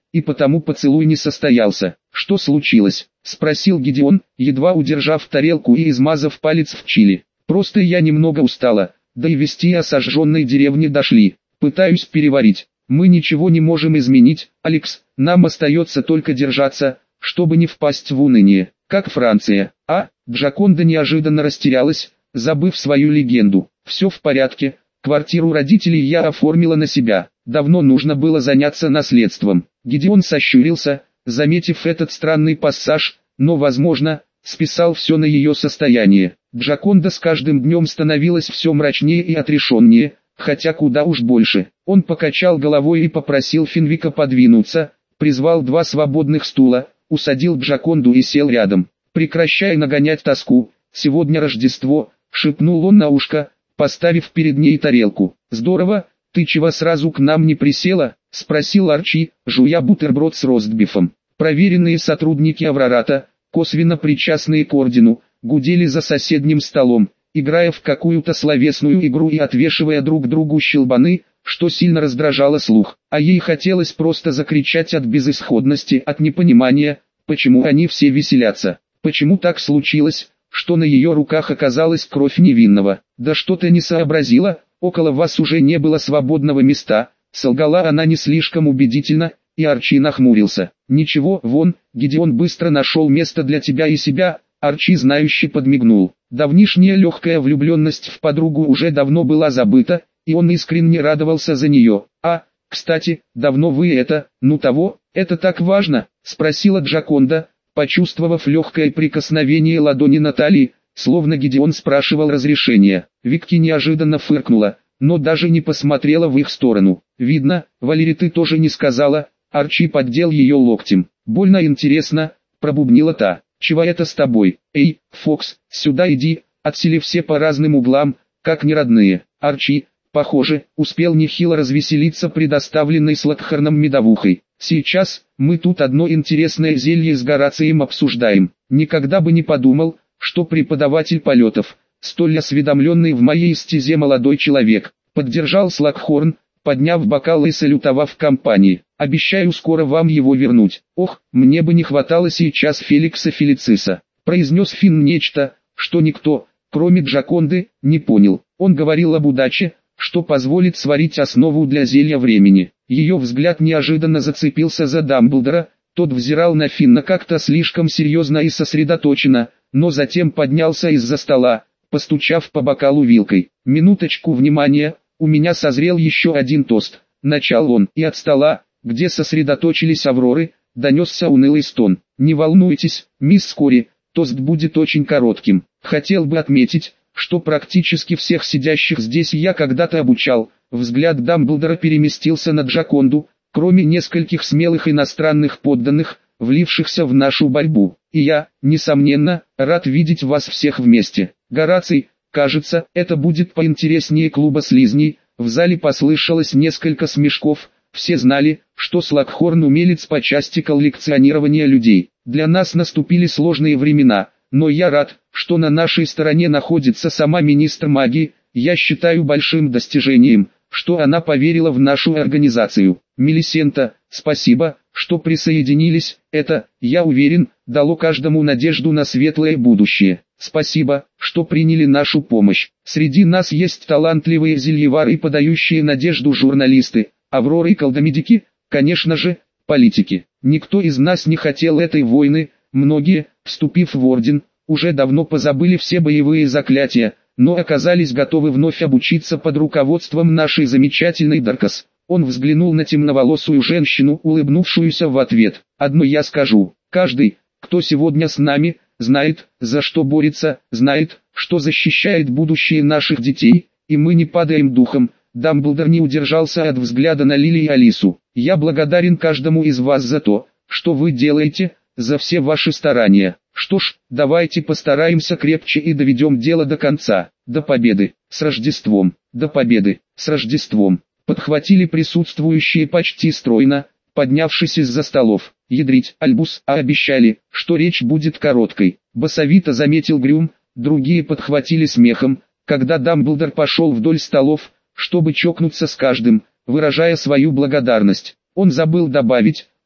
и потому поцелуй не состоялся. «Что случилось?» – спросил Гедеон, едва удержав тарелку и измазав палец в чили. «Просто я немного устала, да и вести о сожженной деревне дошли. Пытаюсь переварить. Мы ничего не можем изменить, Алекс, нам остается только держаться, чтобы не впасть в уныние, как Франция». А, Джаконда неожиданно растерялась, забыв свою легенду. «Все в порядке, квартиру родителей я оформила на себя, давно нужно было заняться наследством». Гедеон сощурился, заметив этот странный пассаж, но, возможно, списал все на ее состояние. Джаконда с каждым днем становилась все мрачнее и отрешеннее, хотя куда уж больше. Он покачал головой и попросил Финвика подвинуться, призвал два свободных стула, усадил Джаконду и сел рядом. «Прекращай нагонять тоску, сегодня Рождество», — шепнул он на ушко, поставив перед ней тарелку. «Здорово, ты чего сразу к нам не присела?» — спросил Арчи, жуя бутерброд с ростбифом. Проверенные сотрудники Аврората, косвенно причастные к ордену, гудели за соседним столом, играя в какую-то словесную игру и отвешивая друг другу щелбаны, что сильно раздражало слух. А ей хотелось просто закричать от безысходности, от непонимания, почему они все веселятся. Почему так случилось, что на ее руках оказалась кровь невинного? «Да что ты не сообразила, около вас уже не было свободного места», — солгала она не слишком убедительно, и Арчи нахмурился. «Ничего, вон, Гедеон быстро нашел место для тебя и себя», — Арчи знающе подмигнул. Давнишняя легкая влюбленность в подругу уже давно была забыта, и он искренне радовался за нее. «А, кстати, давно вы это, ну того, это так важно?» — спросила Джаконда, почувствовав легкое прикосновение ладони Натальи, словно Гедеон спрашивал разрешения. Викки неожиданно фыркнула, но даже не посмотрела в их сторону. «Видно, Валери, ты тоже не сказала», — Арчи поддел ее локтем. «Больно интересно», — пробубнила та. «Чего это с тобой? Эй, Фокс, сюда иди», — отсели все по разным углам, как неродные. Арчи, похоже, успел нехило развеселиться предоставленной с Локхарном медовухой. «Сейчас, мы тут одно интересное зелье с Горацием обсуждаем. Никогда бы не подумал, что преподаватель полетов, столь осведомленный в моей стезе молодой человек», — поддержал Слокхорн, подняв бокал и салютовав компании. «Обещаю скоро вам его вернуть». «Ох, мне бы не хватало сейчас Феликса Фелициса», — произнес Финн нечто, что никто, кроме Джаконды, не понял. Он говорил об удаче, что позволит сварить основу для зелья времени. Ее взгляд неожиданно зацепился за Дамблдора, тот взирал на Финна как-то слишком серьезно и сосредоточенно, но затем поднялся из-за стола, постучав по бокалу вилкой. «Минуточку внимания, у меня созрел еще один тост», — начал он, и от стола, где сосредоточились Авроры, донесся унылый стон. «Не волнуйтесь, мисс Скори, тост будет очень коротким. Хотел бы отметить, что практически всех сидящих здесь я когда-то обучал». Взгляд Дамблдора переместился на Джаконду, кроме нескольких смелых иностранных подданных, влившихся в нашу борьбу. «И я, несомненно, рад видеть вас всех вместе. Гораций, кажется, это будет поинтереснее клуба слизней». В зале послышалось несколько смешков, все знали, что Слокхорн умелец по части коллекционирования людей. «Для нас наступили сложные времена, но я рад, что на нашей стороне находится сама министр магии. Я считаю большим достижением, что она поверила в нашу организацию. Мелисента, спасибо, что присоединились, это, я уверен, дало каждому надежду на светлое будущее. Спасибо, что приняли нашу помощь. Среди нас есть талантливые зельевары и подающие надежду журналисты, Авроры и колдомедики, конечно же, политики. Никто из нас не хотел этой войны, многие, вступив в орден, уже давно позабыли все боевые заклятия, но оказались готовы вновь обучиться под руководством нашей замечательной Даркас. Он взглянул на темноволосую женщину, улыбнувшуюся в ответ. «Одно я скажу, каждый, кто сегодня с нами, знает, за что борется, знает, что защищает будущее наших детей, и мы не падаем духом». Дамблдор не удержался от взгляда на Лили и Алису. «Я благодарен каждому из вас за то, что вы делаете, за все ваши старания. Что ж, давайте постараемся крепче и доведем дело до конца, до победы, с Рождеством, до победы, с Рождеством». Подхватили присутствующие почти стройно, поднявшись из-за столов. «Ядрить, Альбус, а обещали, что речь будет короткой», — басовито заметил Грюм, другие подхватили смехом, когда Дамблдор пошел вдоль столов, чтобы чокнуться с каждым, выражая свою благодарность. Он забыл добавить,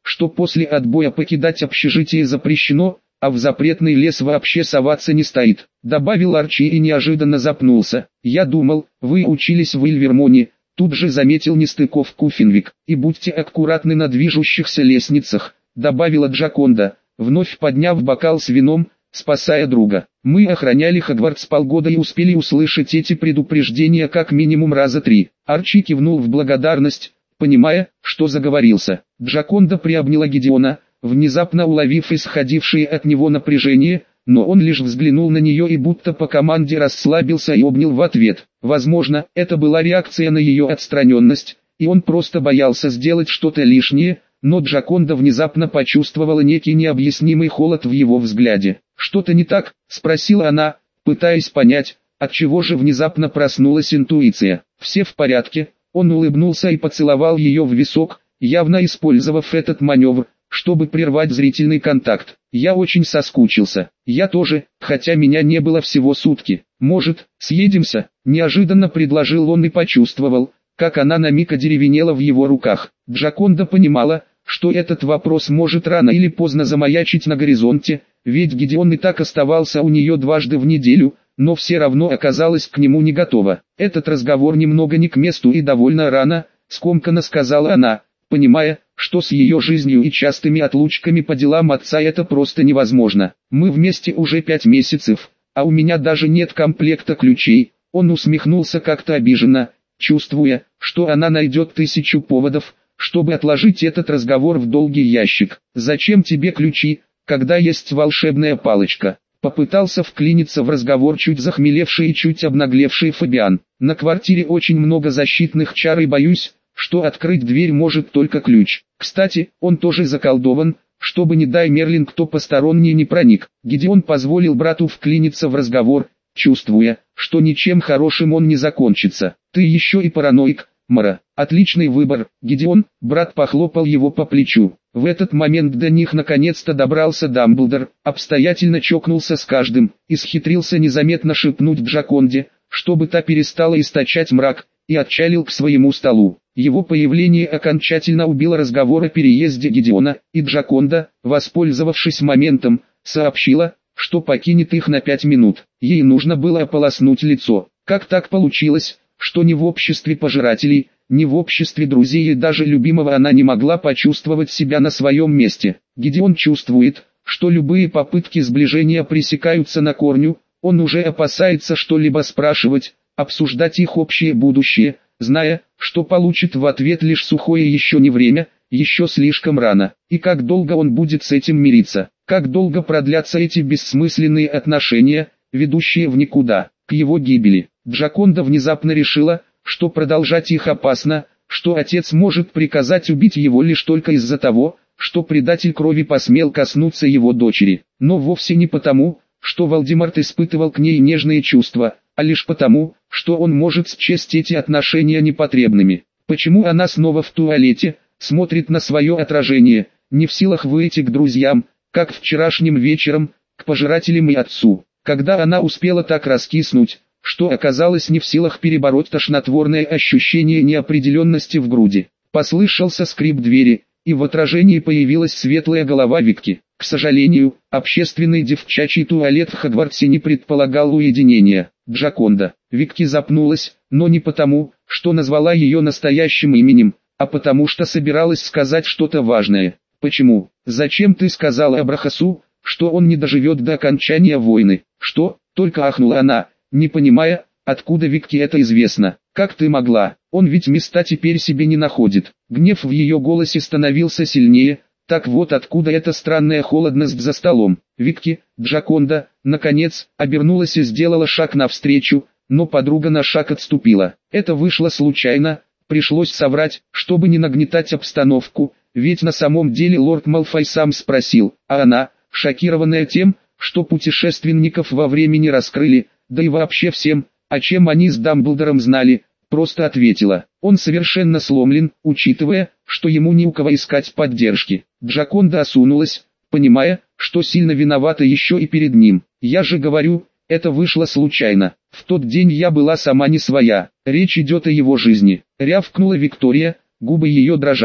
что после отбоя покидать общежитие запрещено, а в запретный лес вообще соваться не стоит», — добавил Арчи и неожиданно запнулся. «Я думал, вы учились в Ильвермоне», — тут же заметил нестыковку Финвик. «И будьте аккуратны на движущихся лестницах», — добавила Джаконда, вновь подняв бокал с вином, спасая друга. «Мы охраняли Хогвартс полгода и успели услышать эти предупреждения как минимум раза три». Арчи кивнул в благодарность, понимая, что заговорился. Джаконда приобняла Гидеона, внезапно уловив исходившее от него напряжение, но он лишь взглянул на нее и будто по команде расслабился и обнял в ответ. Возможно, это была реакция на ее отстраненность, и он просто боялся сделать что-то лишнее, но Джаконда внезапно почувствовала некий необъяснимый холод в его взгляде. «Что-то не так?» – спросила она, пытаясь понять, отчего же внезапно проснулась интуиция. «Все в порядке», – он улыбнулся и поцеловал ее в висок, явно использовав этот маневр, чтобы прервать зрительный контакт. «Я очень соскучился». «Я тоже, хотя меня не было всего сутки. Может, съедемся?» – неожиданно предложил он и почувствовал, как она на миг одеревенела в его руках. Джаконда понимала, что этот вопрос может рано или поздно замаячить на горизонте, ведь Гидеон и так оставался у нее дважды в неделю, но все равно оказалась к нему не готова. «Этот разговор немного не к месту и довольно рано», — скомканно сказала она, понимая, что с ее жизнью и частыми отлучками по делам отца это просто невозможно. «Мы вместе уже пять месяцев, а у меня даже нет комплекта ключей». Он усмехнулся как-то обиженно, чувствуя, что она найдет тысячу поводов, чтобы отложить этот разговор в долгий ящик. «Зачем тебе ключи, когда есть волшебная палочка?» Попытался вклиниться в разговор чуть захмелевший и чуть обнаглевший Фабиан. «На квартире очень много защитных чар и боюсь, что открыть дверь может только ключ. Кстати, он тоже заколдован, чтобы не дай Мерлин кто посторонний не проник». Гидеон позволил брату вклиниться в разговор, чувствуя, что ничем хорошим он не закончится. «Ты еще и параноик, Мара». «Отличный выбор, Гидеон», — брат похлопал его по плечу. В этот момент до них наконец-то добрался Дамблдор, обстоятельно чокнулся с каждым, и схитрился незаметно шепнуть Джаконде, чтобы та перестала источать мрак, и отчалил к своему столу. Его появление окончательно убило разговор о переезде Гидеона, и Джаконда, воспользовавшись моментом, сообщила, что покинет их на пять минут. Ей нужно было ополоснуть лицо. Как так получилось, что ни в обществе пожирателей, ни в обществе друзей и даже любимого она не могла почувствовать себя на своем месте? Гидеон чувствует, что любые попытки сближения пресекаются на корню, он уже опасается что-либо спрашивать, обсуждать их общее будущее, зная, что получит в ответ лишь сухое «еще не время», «еще слишком рано». И как долго он будет с этим мириться? Как долго продлятся эти бессмысленные отношения, ведущие в никуда, к его гибели? Джаконда внезапно решила, что продолжать их опасно, что отец может приказать убить его лишь только из-за того, что предатель крови посмел коснуться его дочери. Но вовсе не потому, что Волдеморт испытывал к ней нежные чувства, а лишь потому, что он может счесть эти отношения непотребными. Почему она снова в туалете, смотрит на свое отражение, не в силах выйти к друзьям, как вчерашним вечером, к пожирателям и отцу? Когда она успела так раскиснуть, что оказалось не в силах перебороть тошнотворное ощущение неопределенности в груди? Послышался скрип двери, и в отражении появилась светлая голова Викки. К сожалению, общественный девчачий туалет в Хогвартсе не предполагал уединения. Джаконда. Викки запнулась, но не потому, что назвала ее настоящим именем, а потому что собиралась сказать что-то важное. «Почему? Зачем ты сказала Абрахасу, что он не доживет до окончания войны?» «Что?» — только ахнула она, не понимая, откуда Викки это известно. «Как ты могла? Он ведь места теперь себе не находит». Гнев в ее голосе становился сильнее. Так вот откуда эта странная холодность за столом. Викки, Джаконда, наконец, обернулась и сделала шаг навстречу, но подруга на шаг отступила. Это вышло случайно, пришлось соврать, чтобы не нагнетать обстановку, ведь на самом деле лорд Малфой сам спросил, а она, шокированная тем, что путешественников во времени раскрыли, да и вообще всем, о чем они с Дамблдором знали, просто ответила. Он совершенно сломлен, учитывая, что ему не у кого искать поддержки. Джаконда осунулась, понимая, что сильно виновата еще и перед ним. «Я же говорю, это вышло случайно. В тот день я была сама не своя. Речь идет о его жизни», — рявкнула Виктория, губы ее дрожали.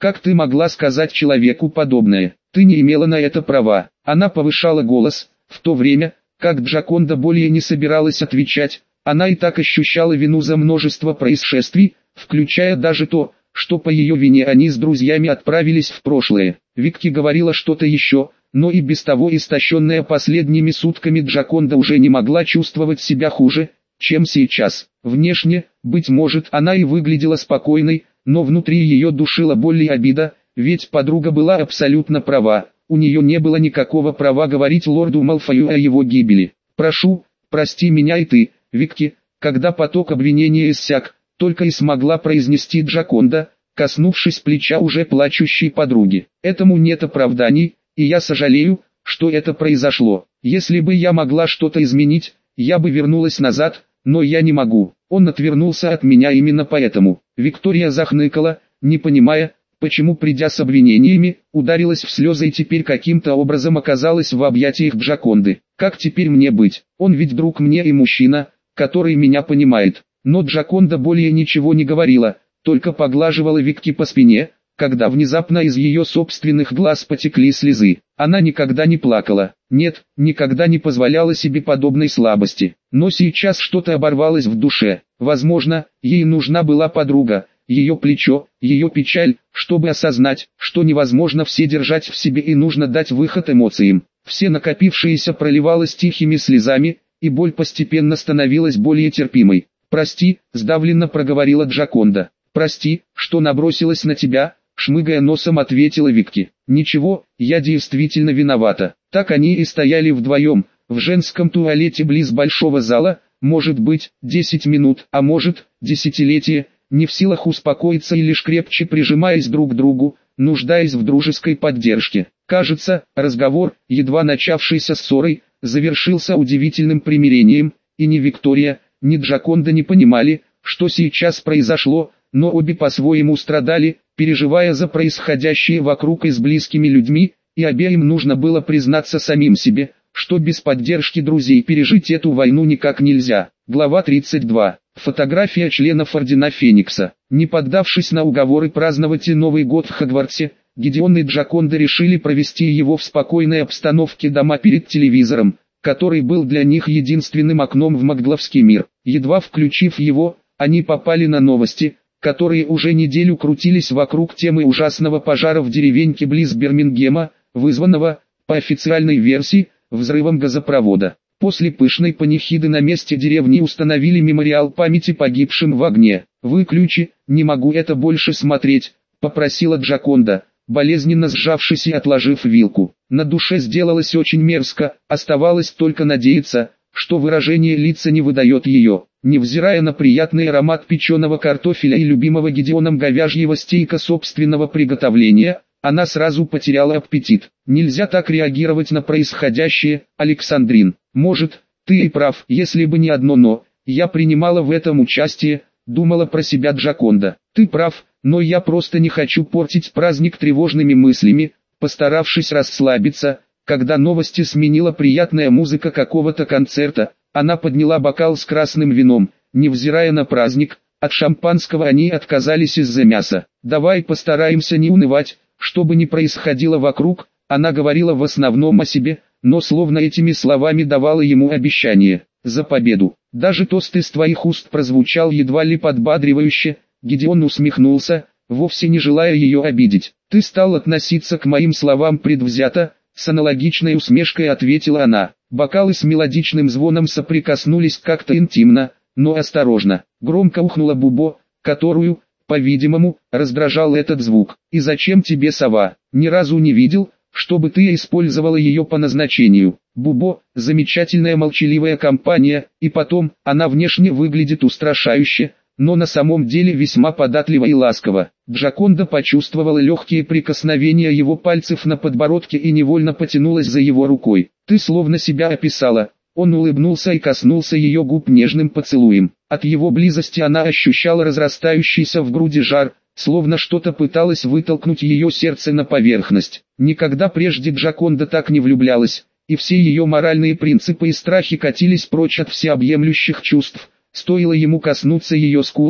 Как ты могла сказать человеку подобное? Ты не имела на это права. Она повышала голос, в то время, как Джаконда более не собиралась отвечать. Она и так ощущала вину за множество происшествий, включая даже то, что по ее вине они с друзьями отправились в прошлое. Викки говорила что-то еще, но и без того истощенная последними сутками Джаконда уже не могла чувствовать себя хуже, чем сейчас. Внешне, быть может, она и выглядела спокойной, но внутри ее душила боль и обида, ведь подруга была абсолютно права. У нее не было никакого права говорить лорду Малфою о его гибели. «Прошу, прости меня и ты, Викки», когда поток обвинения иссяк, только и смогла произнести Джаконда, коснувшись плеча уже плачущей подруги. «Этому нет оправданий, и я сожалею, что это произошло. Если бы я могла что-то изменить, я бы вернулась назад, но я не могу». Он отвернулся от меня именно поэтому. Виктория захныкала, не понимая, почему, придя с обвинениями, ударилась в слезы и теперь каким-то образом оказалась в объятиях Джаконды. «Как теперь мне быть? Он ведь друг мне и мужчина, который меня понимает». Но Джаконда более ничего не говорила, только поглаживала Викки по спине, когда внезапно из ее собственных глаз потекли слезы. Она никогда не плакала, нет, никогда не позволяла себе подобной слабости. Но сейчас что-то оборвалось в душе. Возможно, ей нужна была подруга, ее плечо, ее печаль, чтобы осознать, что невозможно все держать в себе и нужно дать выход эмоциям. Все накопившееся проливалось тихими слезами, и боль постепенно становилась более терпимой. «Прости», — сдавленно проговорила Джаконда. «Прости, что набросилась на тебя», — шмыгая носом ответила Викки. «Ничего, я действительно виновата». Так они и стояли вдвоем, в женском туалете близ большого зала, может быть, десять минут, а может, десятилетие, не в силах успокоиться и лишь крепче прижимаясь друг к другу, нуждаясь в дружеской поддержке. Кажется, разговор, едва начавшийся ссорой, завершился удивительным примирением, и ни Виктория, ни Джаконда не понимали, что сейчас произошло, но обе по-своему страдали, переживая за происходящее вокруг и с близкими людьми, и обеим нужно было признаться самим себе, что без поддержки друзей пережить эту войну никак нельзя. Глава тридцать два. Фотография членов Ордена Феникса. Не поддавшись на уговоры праздновать Новый год в Хогвартсе, Гидеон и Джаконда решили провести его в спокойной обстановке дома перед телевизором, который был для них единственным окном в Магловский мир. Едва включив его, они попали на новости, которые уже неделю крутились вокруг темы ужасного пожара в деревеньке близ Бирмингема, вызванного, по официальной версии, взрывом газопровода. После пышной панихиды на месте деревни установили мемориал памяти погибшим в огне. «Выключи, не могу это больше смотреть», — попросила Джаконда, болезненно сжавшись и отложив вилку. На душе сделалось очень мерзко, оставалось только надеяться, что выражение лица не выдает ее. Невзирая на приятный аромат печеного картофеля и любимого Гидеоном говяжьего стейка собственного приготовления, она сразу потеряла аппетит. Нельзя так реагировать на происходящее, Александрин. Может, ты и прав, если бы не одно «но», я принимала в этом участие, думала про себя Джаконда. Ты прав, но я просто не хочу портить праздник тревожными мыслями. Постаравшись расслабиться, когда новости сменила приятная музыка какого-то концерта, она подняла бокал с красным вином. Невзирая на праздник, от шампанского они отказались из-за мяса. «Давай постараемся не унывать, что бы ни происходило вокруг», она говорила в основном о себе, но словно этими словами давала ему обещание. «За победу». Даже тост из твоих уст прозвучал едва ли подбадривающе. Гидеон усмехнулся, вовсе не желая ее обидеть. «Ты стал относиться к моим словам предвзято», с аналогичной усмешкой ответила она. Бокалы с мелодичным звоном соприкоснулись как-то интимно, но осторожно. Громко ухнула Бубо, которую, по-видимому, раздражал этот звук. «И зачем тебе сова? Ни разу не видел, чтобы ты использовала ее по назначению». Бубо – замечательная молчаливая компания, и потом, она внешне выглядит устрашающе, но на самом деле весьма податливо и ласково. Джаконда почувствовала легкие прикосновения его пальцев на подбородке и невольно потянулась за его рукой. «Ты словно себя описала». Он улыбнулся и коснулся ее губ нежным поцелуем. От его близости она ощущала разрастающийся в груди жар, словно что-то пыталось вытолкнуть ее сердце на поверхность. Никогда прежде Джаконда так не влюблялась, и все ее моральные принципы и страхи катились прочь от всеобъемлющих чувств. Стоило ему коснуться ее скулы,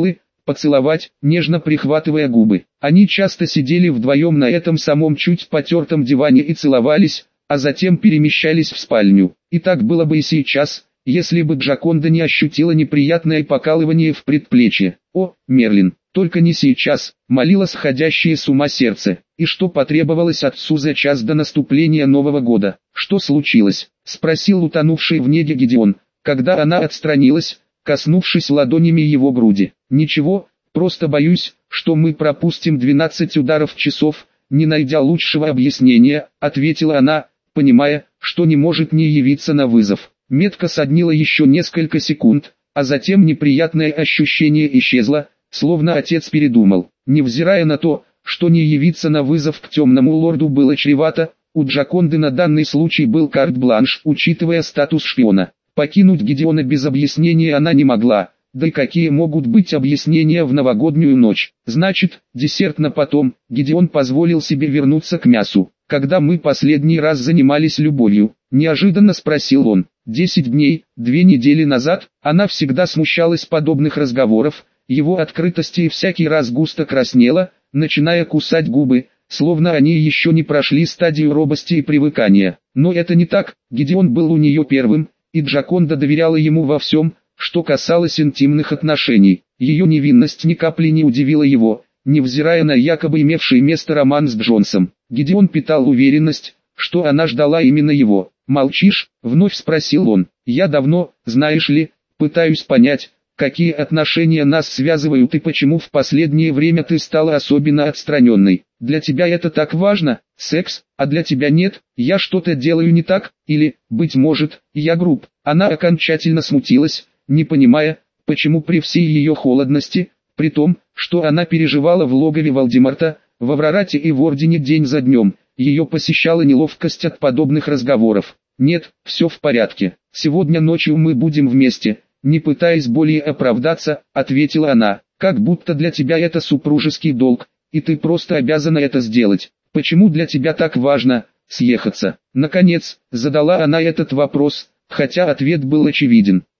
поцеловать, нежно прихватывая губы. Они часто сидели вдвоем на этом самом чуть потертом диване и целовались, а затем перемещались в спальню. И так было бы и сейчас, если бы Джаконда не ощутила неприятное покалывание в предплечье. «О, Мерлин, только не сейчас», — молило сходящее с ума сердце. И что потребовалось отцу за час до наступления Нового года? «Что случилось?» — спросил утонувший в неге Гедеон, когда она отстранилась, коснувшись ладонями его груди. «Ничего, просто боюсь, что мы пропустим двенадцать ударов часов», не найдя лучшего объяснения, ответила она, понимая, что не может не явиться на вызов. Метка соднила еще несколько секунд, а затем неприятное ощущение исчезло, словно отец передумал. Невзирая на то, что не явиться на вызов к темному лорду было чревато, у Джаконды на данный случай был карт-бланш, учитывая статус шпиона. Покинуть Гедеона без объяснения она не могла, да и какие могут быть объяснения в новогоднюю ночь. Значит, десерт на потом. Гедеон позволил себе вернуться к мясу. «Когда мы последний раз занимались любовью?» – неожиданно спросил он. Десять дней, две недели назад. Она всегда смущалась подобных разговоров, его открытости и всякий раз густо краснела, начиная кусать губы, словно они еще не прошли стадию робости и привыкания. Но это не так, Гедеон был у нее первым, и Джаконда доверяла ему во всем, что касалось интимных отношений. Ее невинность ни капли не удивила его, невзирая на якобы имевший место роман с Джонсом. Гедеон питал уверенность, что она ждала именно его. «Молчишь?» — вновь спросил он. «Я давно, знаешь ли, пытаюсь понять, какие отношения нас связывают и почему в последнее время ты стала особенно отстраненной. Для тебя это так важно, секс, а для тебя нет, я что-то делаю не так, или, быть может, я груб». Она окончательно смутилась, не понимая, почему при всей ее холодности, при том, что она переживала в логове Вальдемарта, в Аврорате и в Ордене день за днем, ее посещала неловкость от подобных разговоров. «Нет, все в порядке, сегодня ночью мы будем вместе», не пытаясь более оправдаться, ответила она. «Как будто для тебя это супружеский долг, и ты просто обязана это сделать. Почему для тебя так важно съехаться?» Наконец, задала она этот вопрос, хотя ответ был очевиден.